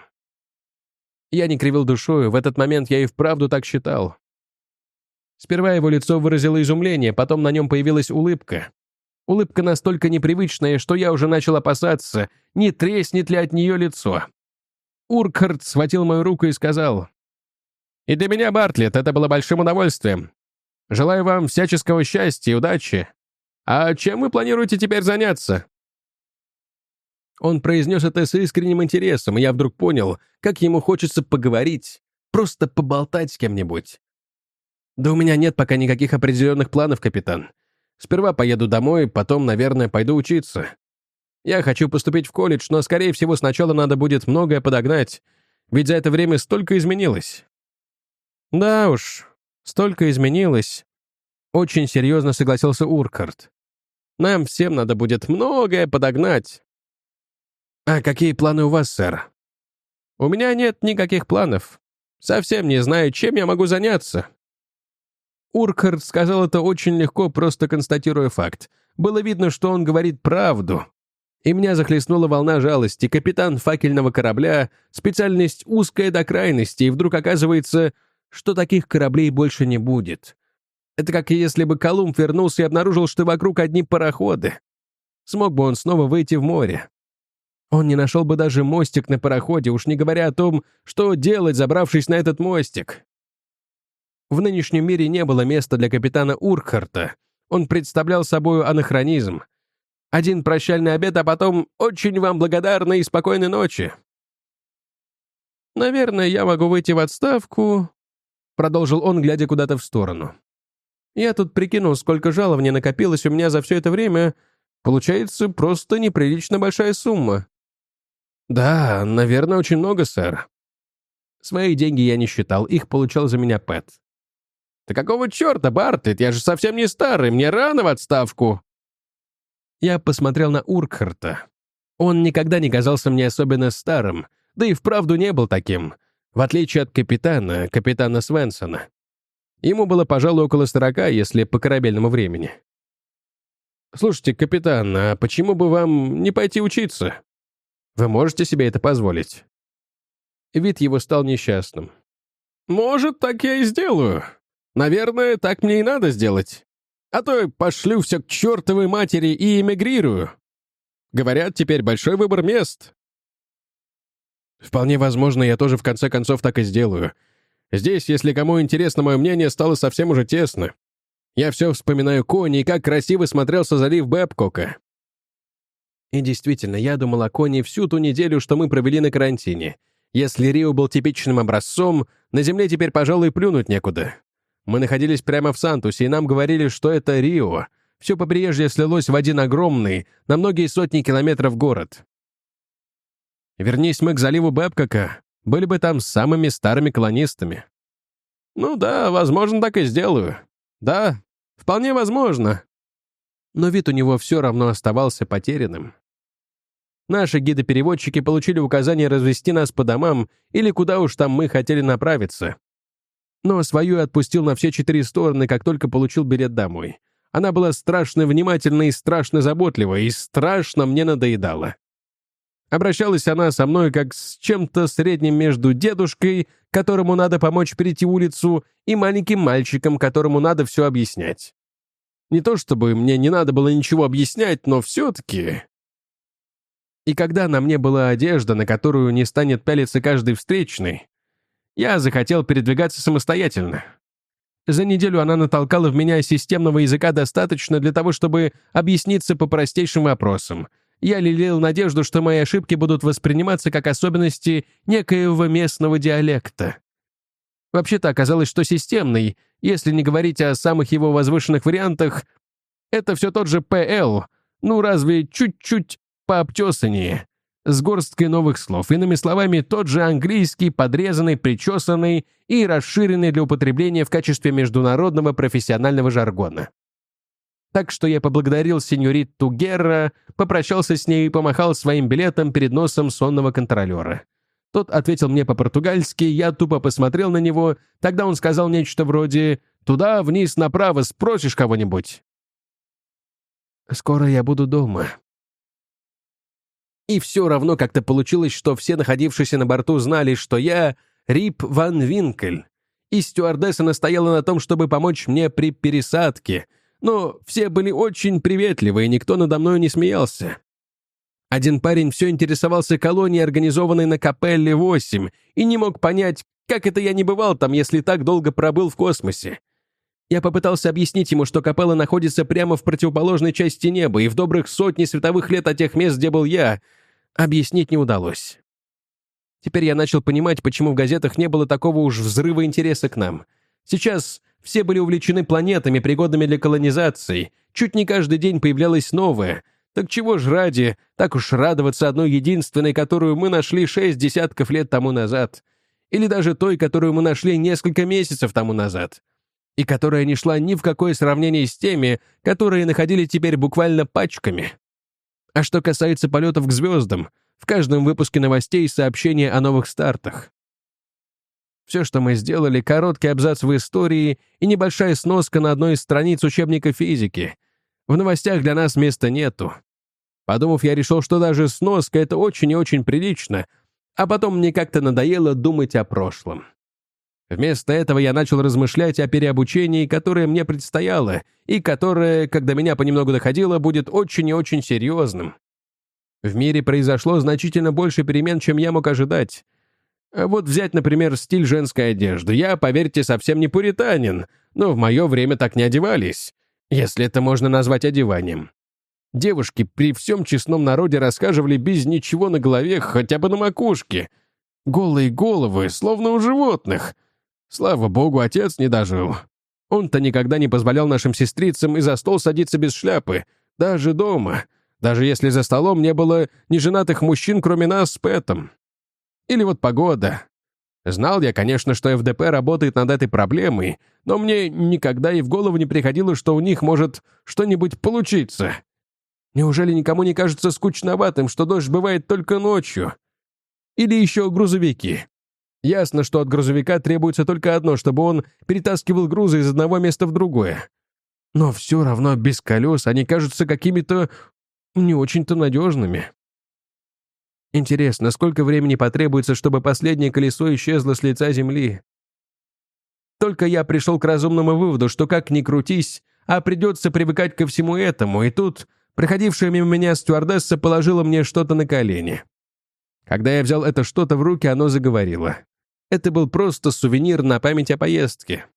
Speaker 1: Я не кривил душою, в этот момент я и вправду так считал. Сперва его лицо выразило изумление, потом на нем появилась улыбка. Улыбка настолько непривычная, что я уже начал опасаться, не треснет ли от нее лицо. Уркхарт схватил мою руку и сказал: «И для меня, Бартлетт, это было большим удовольствием. Желаю вам всяческого счастья и удачи. А чем вы планируете теперь заняться?» Он произнес это с искренним интересом, и я вдруг понял, как ему хочется поговорить, просто поболтать с кем-нибудь. «Да у меня нет пока никаких определенных планов, капитан. Сперва поеду домой, потом, наверное, пойду учиться. Я хочу поступить в колледж, но, скорее всего, сначала надо будет многое подогнать, ведь за это время столько изменилось». «Да уж, столько изменилось», — очень серьезно согласился Уркхарт. «Нам всем надо будет многое подогнать». «А какие планы у вас, сэр?» «У меня нет никаких планов. Совсем не знаю, чем я могу заняться». Уркхарт сказал это очень легко, просто констатируя факт. Было видно, что он говорит правду. И меня захлестнула волна жалости. Капитан факельного корабля, специальность узкая до крайности, и вдруг оказывается, что таких кораблей больше не будет. Это как если бы Колумб вернулся и обнаружил, что вокруг одни пароходы. Смог бы он снова выйти в море? Он не нашел бы даже мостик на пароходе, уж не говоря о том, что делать, забравшись на этот мостик. В нынешнем мире не было места для капитана Уркхарта. Он представлял собой анахронизм. Один прощальный обед, а потом «очень вам благодарна и спокойной ночи». «Наверное, я могу выйти в отставку», — продолжил он, глядя куда-то в сторону. «Я тут прикинул, сколько жалований накопилось у меня за все это время. Получается, просто неприлично большая сумма». «Да, наверное, очень много, сэр». Свои деньги я не считал, их получал за меня Пэт. «Да какого черта, Бартлетт, я же совсем не старый, мне рано в отставку». Я посмотрел на Уркхарта. Он никогда не казался мне особенно старым, да и вправду не был таким, в отличие от капитана, капитана Свенсона. Ему было, пожалуй, около сорока, если по корабельному времени. «Слушайте, капитан, а почему бы вам не пойти учиться? Вы можете себе это позволить?» Вид его стал несчастным. «Может, так я и сделаю. Наверное, так мне и надо сделать. А то я пошлю все к чертовой матери и эмигрирую. Говорят, теперь большой выбор мест». «Вполне возможно, я тоже в конце концов так и сделаю. Здесь, если кому интересно мое мнение, стало совсем уже тесно. Я все вспоминаю Кони и как красиво смотрелся залив Бэбкока». И действительно, я думал о Кони всю ту неделю, что мы провели на карантине. Если Рио был типичным образцом, на Земле теперь, пожалуй, плюнуть некуда. Мы находились прямо в Сантусе, и нам говорили, что это Рио. Все побережье слилось в один огромный, на многие сотни километров город. Вернись мы к заливу Бэбкока, были бы там самыми старыми колонистами. Ну да, возможно, так и сделаю. Да, вполне возможно. Но вид у него все равно оставался потерянным. Наши гиды-переводчики получили указание развести нас по домам или куда уж там мы хотели направиться. Но свою я отпустил на все четыре стороны, как только получил билет домой. Она была страшно внимательна и страшно заботлива, и страшно мне надоедала. Обращалась она со мной как с чем-то средним между дедушкой, которому надо помочь перейти улицу, и маленьким мальчиком, которому надо все объяснять. Не то чтобы мне не надо было ничего объяснять, но все-таки... И когда на мне была одежда, на которую не станет пялиться каждый встречный, я захотел передвигаться самостоятельно. За неделю она натолкала в меня системного языка достаточно для того, чтобы объясниться по простейшим вопросам. Я лелеял надежду, что мои ошибки будут восприниматься как особенности некоего местного диалекта. Вообще-то оказалось, что системный, если не говорить о самых его возвышенных вариантах, это все тот же пэ эл, ну разве чуть-чуть пообтесаннее, с горсткой новых слов, иными словами, тот же английский, подрезанный, причесанный и расширенный для употребления в качестве международного профессионального жаргона. Так что я поблагодарил сеньориту Герра, попрощался с ней и помахал своим билетом перед носом сонного контролера. Тот ответил мне по-португальски, я тупо посмотрел на него, тогда он сказал нечто вроде «Туда, вниз, направо, спросишь кого-нибудь». «Скоро я буду дома». И все равно как-то получилось, что все находившиеся на борту знали, что я Рип Ван Винкель, и стюардесса настояла на том, чтобы помочь мне при пересадке, но все были очень приветливы, и никто надо мной не смеялся. Один парень все интересовался колонией, организованной на Капелле восемь, и не мог понять, как это я не бывал там, если так долго пробыл в космосе. Я попытался объяснить ему, что Капелла находится прямо в противоположной части неба и в добрых сотни световых лет от тех мест, где был я. Объяснить не удалось. Теперь я начал понимать, почему в газетах не было такого уж взрыва интереса к нам. Сейчас все были увлечены планетами, пригодными для колонизации. Чуть не каждый день появлялось новое. Так чего ж ради так уж радоваться одной единственной, которую мы нашли шесть десятков лет тому назад? Или даже той, которую мы нашли несколько месяцев тому назад? И которая не шла ни в какое сравнение с теми, которые находили теперь буквально пачками. А что касается полетов к звездам, в каждом выпуске новостей сообщения о новых стартах. Все, что мы сделали, короткий абзац в истории и небольшая сноска на одной из страниц учебника физики. В новостях для нас места нету. Подумав, я решил, что даже сноска — это очень и очень прилично, а потом мне как-то надоело думать о прошлом. Вместо этого я начал размышлять о переобучении, которое мне предстояло, и которое, когда меня понемногу доходило, будет очень и очень серьезным. В мире произошло значительно больше перемен, чем я мог ожидать. Вот взять, например, стиль женской одежды. Я, поверьте, совсем не пуританин, но в мое время так не одевались, если это можно назвать одеванием. Девушки при всем честном народе расхаживали без ничего на голове, хотя бы на макушке. Голые головы, словно у животных. Слава богу, отец не дожил. Он-то никогда не позволял нашим сестрицам и за стол садиться без шляпы, даже дома, даже если за столом не было неженатых мужчин, кроме нас с Пэтом. Или вот погода. Знал я, конечно, что эф дэ пэ работает над этой проблемой, но мне никогда и в голову не приходило, что у них может что-нибудь получиться. Неужели никому не кажется скучноватым, что дождь бывает только ночью? Или еще грузовики? Ясно, что от грузовика требуется только одно, чтобы он перетаскивал грузы из одного места в другое. Но все равно без колес они кажутся какими-то не очень-то надежными. Интересно, сколько времени потребуется, чтобы последнее колесо исчезло с лица земли? Только я пришел к разумному выводу, что как ни крутись, а придется привыкать ко всему этому, и тут проходившая мимо меня стюардесса положила мне что-то на колени. Когда я взял это что-то в руки, оно заговорило. Это был просто сувенир на память о поездке.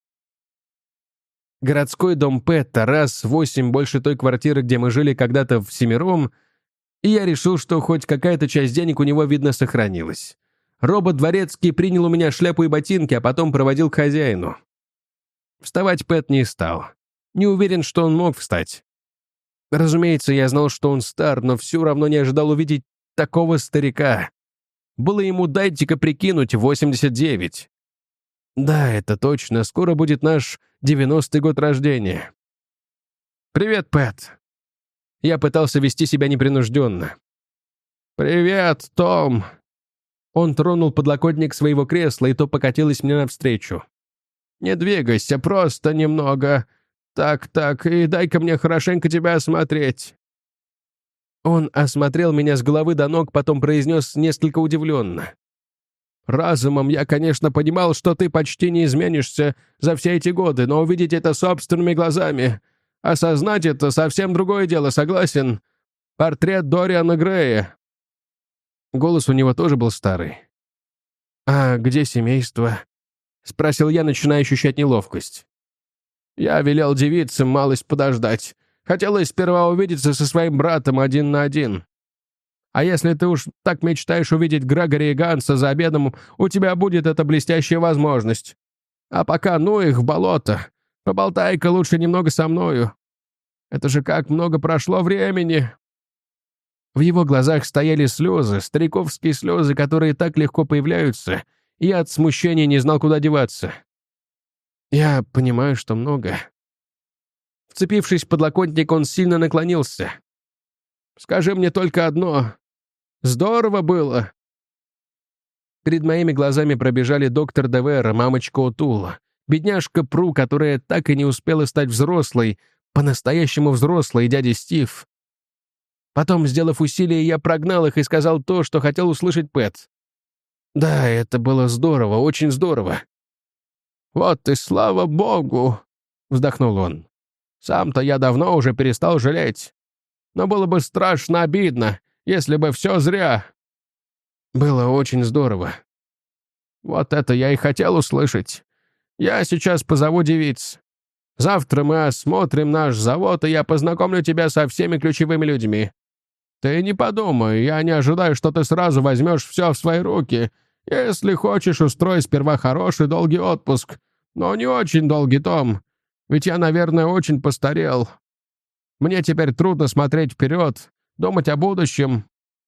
Speaker 1: Городской дом Пэта, раз восемь больше той квартиры, где мы жили когда-то всемиром, и я решил, что хоть какая-то часть денег у него, видно, сохранилась. Робот дворецкий принял у меня шляпу и ботинки, а потом проводил к хозяину. Вставать Пэт не стал. Не уверен, что он мог встать. Разумеется, я знал, что он стар, но все равно не ожидал увидеть такого старика. Было ему, дайте-ка прикинуть, восемьдесят девять. Да, это точно, скоро будет наш девяностый год рождения. «Привет, Пэт». Я пытался вести себя непринужденно. «Привет, Том». Он тронул подлокотник своего кресла, и то покатилось мне навстречу. «Не двигайся, просто немного. Так-так, и дай-ка мне хорошенько тебя осмотреть». Он осмотрел меня с головы до ног, потом произнес несколько удивленно. «Разумом я, конечно, понимал, что ты почти не изменишься за все эти годы, но увидеть это собственными глазами, осознать это совсем другое дело, согласен? Портрет Дориана Грея». Голос у него тоже был старый. «А где семейство?» — спросил я, начиная ощущать неловкость. «Я велел девицам малость подождать. Хотелось сперва увидеться со своим братом один на один. А если ты уж так мечтаешь увидеть Грегори и Ганса за обедом, у тебя будет эта блестящая возможность. А пока ну их в болото. Поболтай-ка лучше немного со мною. Это же как много прошло времени». В его глазах стояли слезы, стариковские слезы, которые так легко появляются, и я от смущения не знал, куда деваться. «Я понимаю, что много». Вцепившись в подлокотник, он сильно наклонился. «Скажи мне только одно. Здорово было!» Перед моими глазами пробежали доктор Девера, мамочка Утула, бедняжка Пру, которая так и не успела стать взрослой, по-настоящему взрослой, и дядя Стив. Потом, сделав усилие, я прогнал их и сказал то, что хотел услышать Пэт. «Да, это было здорово, очень здорово». «Вот и слава богу!» — вздохнул он. «Сам-то я давно уже перестал жалеть. Но было бы страшно обидно, если бы все зря». «Было очень здорово». «Вот это я и хотел услышать. Я сейчас позову девиц. Завтра мы осмотрим наш завод, и я познакомлю тебя со всеми ключевыми людьми. Ты не подумай, я не ожидаю, что ты сразу возьмешь все в свои руки. Если хочешь, устрой сперва хороший долгий отпуск, но не очень долгий, Том, ведь я, наверное, очень постарел. Мне теперь трудно смотреть вперед, думать о будущем».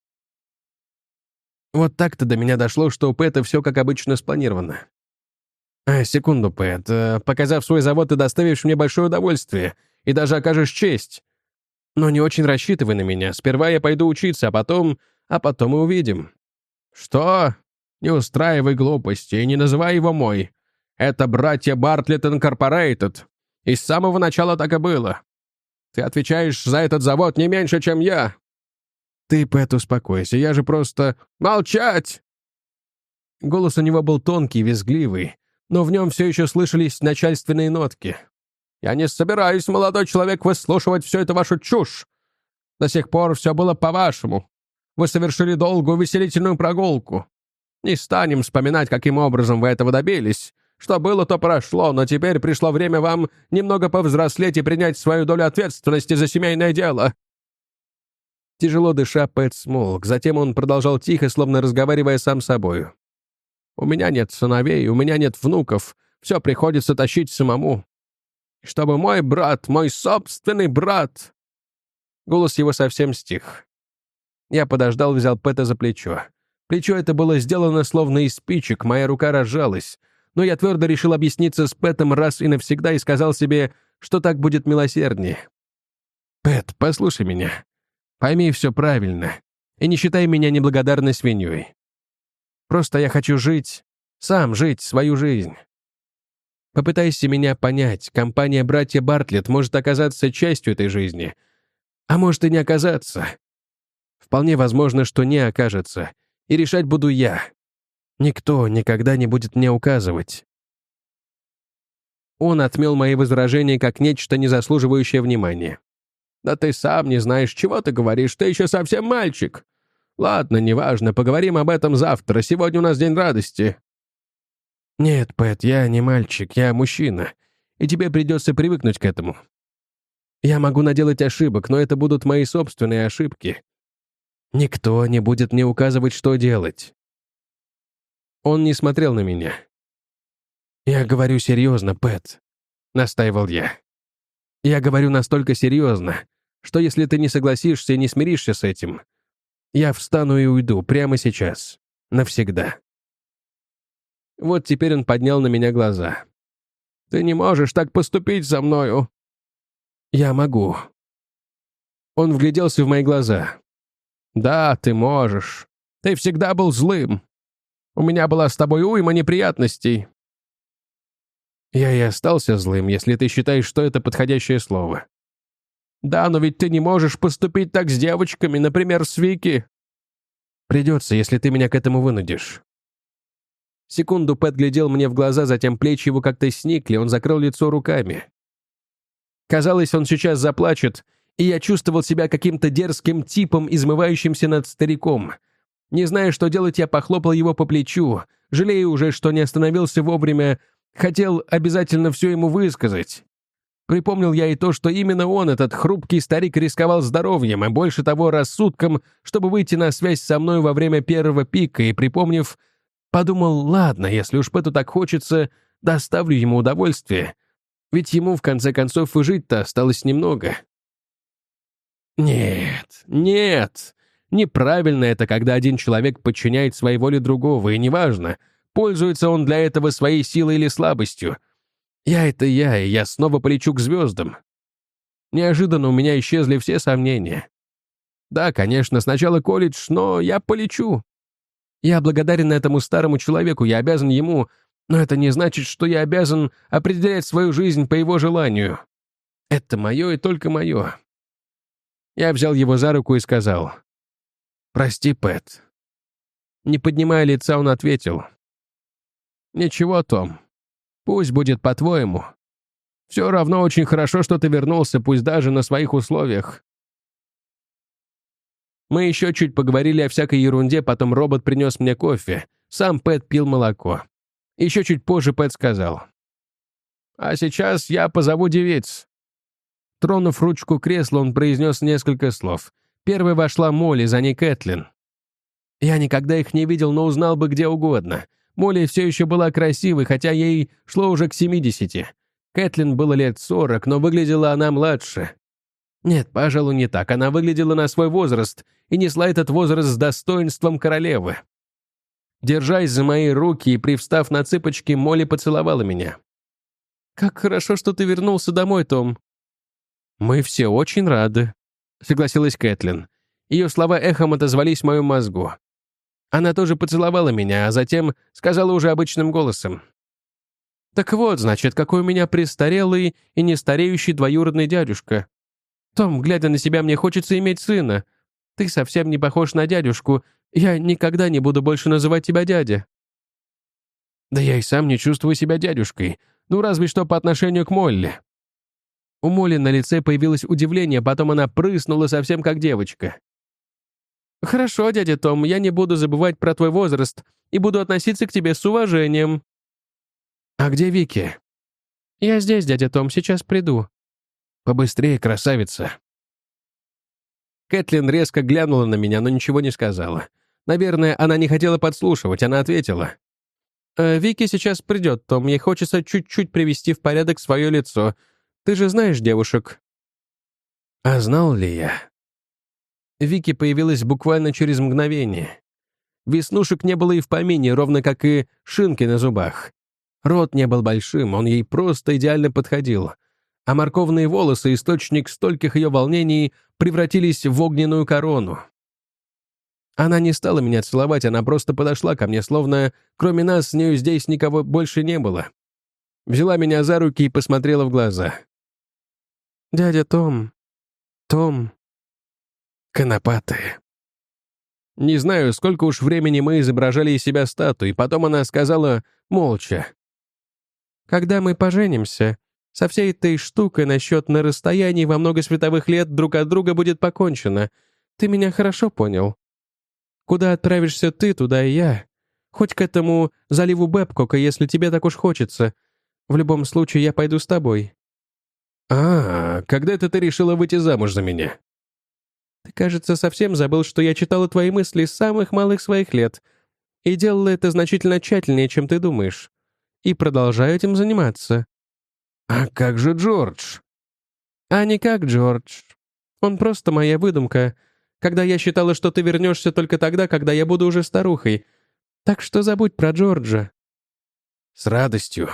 Speaker 1: Вот так-то до меня дошло, что у Пэта все как обычно спланировано. А, «Секунду, Пэт. Показав свой завод, ты доставишь мне большое удовольствие и даже окажешь честь. Но не очень рассчитывай на меня. Сперва я пойду учиться, а потом... А потом мы увидим». «Что? Не устраивай глупости и не называй его мой. Это братья Бартлетт Инкорпорейтед. И с самого начала так и было. Ты отвечаешь за этот завод не меньше, чем я». «Ты, Пэт, успокойся. Я же просто...» «Молчать!» Голос у него был тонкий, визгливый, но в нем все еще слышались начальственные нотки. «Я не собираюсь, молодой человек, выслушивать всю эту вашу чушь. До сих пор все было по-вашему. Вы совершили долгую увеселительную прогулку. Не станем вспоминать, каким образом вы этого добились. Что было, то прошло, но теперь пришло время вам немного повзрослеть и принять свою долю ответственности за семейное дело». Тяжело дыша, Пэт смолк. Затем он продолжал тихо, словно разговаривая сам с собою. «У меня нет сыновей, у меня нет внуков. Все приходится тащить самому. Чтобы мой брат, мой собственный брат...» Голос его совсем стих. Я подождал, взял Пэта за плечо. Плечо это было сделано словно из спичек, моя рука разжалась. Но я твердо решил объясниться с Пэтом раз и навсегда и сказал себе, что так будет милосерднее. Пэт, послушай меня. Пойми все правильно. И не считай меня неблагодарной свиньей. Просто я хочу жить, сам жить свою жизнь. Попытайся меня понять. Компания «Братья Бартлетт» может оказаться частью этой жизни, а может и не оказаться. Вполне возможно, что не окажется, и решать буду я. Никто никогда не будет мне указывать. Он отмел мои возражения как нечто, не заслуживающее внимания. «Да ты сам не знаешь, чего ты говоришь, ты еще совсем мальчик. Ладно, неважно, поговорим об этом завтра, сегодня у нас день радости». «Нет, Пэт, я не мальчик, я мужчина, и тебе придется привыкнуть к этому. Я могу наделать ошибок, но это будут мои собственные ошибки. Никто не будет мне указывать, что делать». Он не смотрел на меня. «Я говорю серьезно, Пэт», — настаивал я. «Я говорю настолько серьезно, что если ты не согласишься и не смиришься с этим, я встану и уйду прямо сейчас, навсегда». Вот теперь он поднял на меня глаза. «Ты не можешь так поступить со мною». «Я могу». Он вгляделся в мои глаза. «Да, ты можешь. Ты всегда был злым. У меня была с тобой уйма неприятностей». «Я и остался злым, если ты считаешь, что это подходящее слово». «Да, но ведь ты не можешь поступить так с девочками, например, с Вики». «Придется, если ты меня к этому вынудишь». Секунду Пэт глядел мне в глаза, затем плечи его как-то сникли, он закрыл лицо руками. Казалось, он сейчас заплачет, и я чувствовал себя каким-то дерзким типом, измывающимся над стариком. Не зная, что делать, я похлопал его по плечу, жалея уже, что не остановился вовремя, хотел обязательно все ему высказать. Припомнил я и то, что именно он, этот хрупкий старик, рисковал здоровьем, и больше того, рассудком, чтобы выйти на связь со мной во время первого пика, и, припомнив, подумал, ладно, если уж Пэту так хочется, доставлю ему удовольствие, ведь ему, в конце концов, и жить-то осталось немного. Нет, нет, неправильно это, когда один человек подчиняет своей воле другого, и неважно, пользуется он для этого своей силой или слабостью. Я — это я, и я снова полечу к звездам. Неожиданно у меня исчезли все сомнения. Да, конечно, сначала колледж, но я полечу. Я благодарен этому старому человеку, я обязан ему, но это не значит, что я обязан определять свою жизнь по его желанию. Это мое и только мое. Я взял его за руку и сказал: «Прости, Пэт». Не поднимая лица, он ответил: «Ничего, Том. Пусть будет по-твоему. Все равно очень хорошо, что ты вернулся, пусть даже на своих условиях». Мы еще чуть поговорили о всякой ерунде, потом робот принес мне кофе. Сам Пэт пил молоко. Еще чуть позже Пэт сказал: «А сейчас я позову девиц». Тронув ручку кресла, он произнес несколько слов. Первой вошла Молли, за ней Кэтлин. Я никогда их не видел, но узнал бы где угодно. Молли все еще была красивой, хотя ей шло уже к семидесяти. Кэтлин было лет сорок, но выглядела она младше. Нет, пожалуй, не так. Она выглядела на свой возраст и несла этот возраст с достоинством королевы. Держась за мои руки и привстав на цыпочки, Молли поцеловала меня. «Как хорошо, что ты вернулся домой, Том». «Мы все очень рады», — согласилась Кэтлин. Ее слова эхом отозвались в моем мозгу. Она тоже поцеловала меня, а затем сказала уже обычным голосом: «Так вот, значит, какой у меня престарелый и нестареющий двоюродный дядюшка. Том, глядя на себя, мне хочется иметь сына. Ты совсем не похож на дядюшку. Я никогда не буду больше называть тебя дядя». «Да я и сам не чувствую себя дядюшкой. Ну, разве что по отношению к Молли». У Молли на лице появилось удивление, потом она прыснула совсем как девочка. «Хорошо, дядя Том, я не буду забывать про твой возраст и буду относиться к тебе с уважением». «А где Вики?» «Я здесь, дядя Том, сейчас приду». «Побыстрее, красавица». Кэтлин резко глянула на меня, но ничего не сказала. Наверное, она не хотела подслушивать, она ответила: «Э, «Вики сейчас придет, Том, ей хочется чуть-чуть привести в порядок свое лицо. Ты же знаешь девушек». А знал ли я? Вики появилась буквально через мгновение. Веснушек не было и в помине, ровно как и шинки на зубах. Рот не был большим, он ей просто идеально подходил. а морковные волосы, источник стольких ее волнений, превратились в огненную корону. Она не стала меня целовать, она просто подошла ко мне, словно кроме нас с нею здесь никого больше не было. Взяла меня за руки и посмотрела в глаза.
Speaker 2: «Дядя Том, Том...»
Speaker 1: Конопатые. Не знаю, сколько уж времени мы изображали из себя статуи, потом она сказала молча.
Speaker 2: «Когда мы поженимся, со всей этой штукой насчет на расстоянии во много световых лет друг от друга будет покончено. Ты меня хорошо понял? Куда отправишься ты, туда и я. Хоть к этому заливу Бэбкока, если тебе так уж хочется. В любом случае, я пойду с тобой».
Speaker 1: «А, когда это ты решила выйти замуж за меня?»
Speaker 2: «Ты, кажется, совсем забыл, что я читала твои мысли с самых малых своих лет и делала это значительно тщательнее, чем ты думаешь. И продолжаю этим заниматься».
Speaker 1: «А как же Джордж?»
Speaker 2: «А не как Джордж. Он просто моя выдумка, когда я считала, что ты вернешься только тогда, когда я буду уже старухой. Так что забудь про Джорджа».
Speaker 1: «С радостью».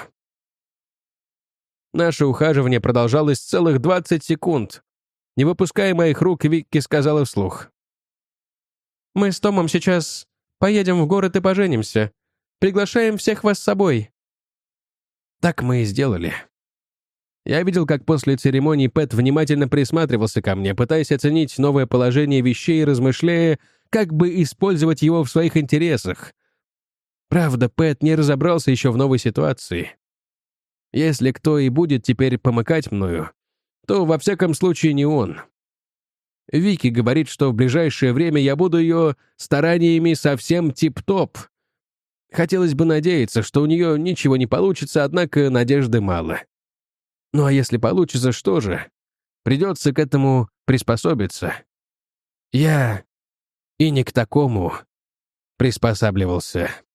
Speaker 1: Наше ухаживание продолжалось целых двадцать секунд. Не выпуская моих рук, Викки сказала вслух.
Speaker 2: «Мы с Томом сейчас поедем в город и поженимся. Приглашаем всех вас с собой».
Speaker 1: Так мы и сделали. Я видел, как после церемонии Пэт внимательно присматривался ко мне, пытаясь оценить новое положение вещей и размышляя, как бы использовать его в своих интересах. Правда, Пэт не разобрался еще в новой ситуации. Если кто и будет теперь помыкать мною, то во всяком случае не он. Вики говорит, что в ближайшее время я буду ее стараниями совсем тип-топ. Хотелось бы надеяться, что у нее ничего не получится, однако надежды мало. Ну а если получится, что же? Придется к этому приспособиться. Я и не к такому приспосабливался.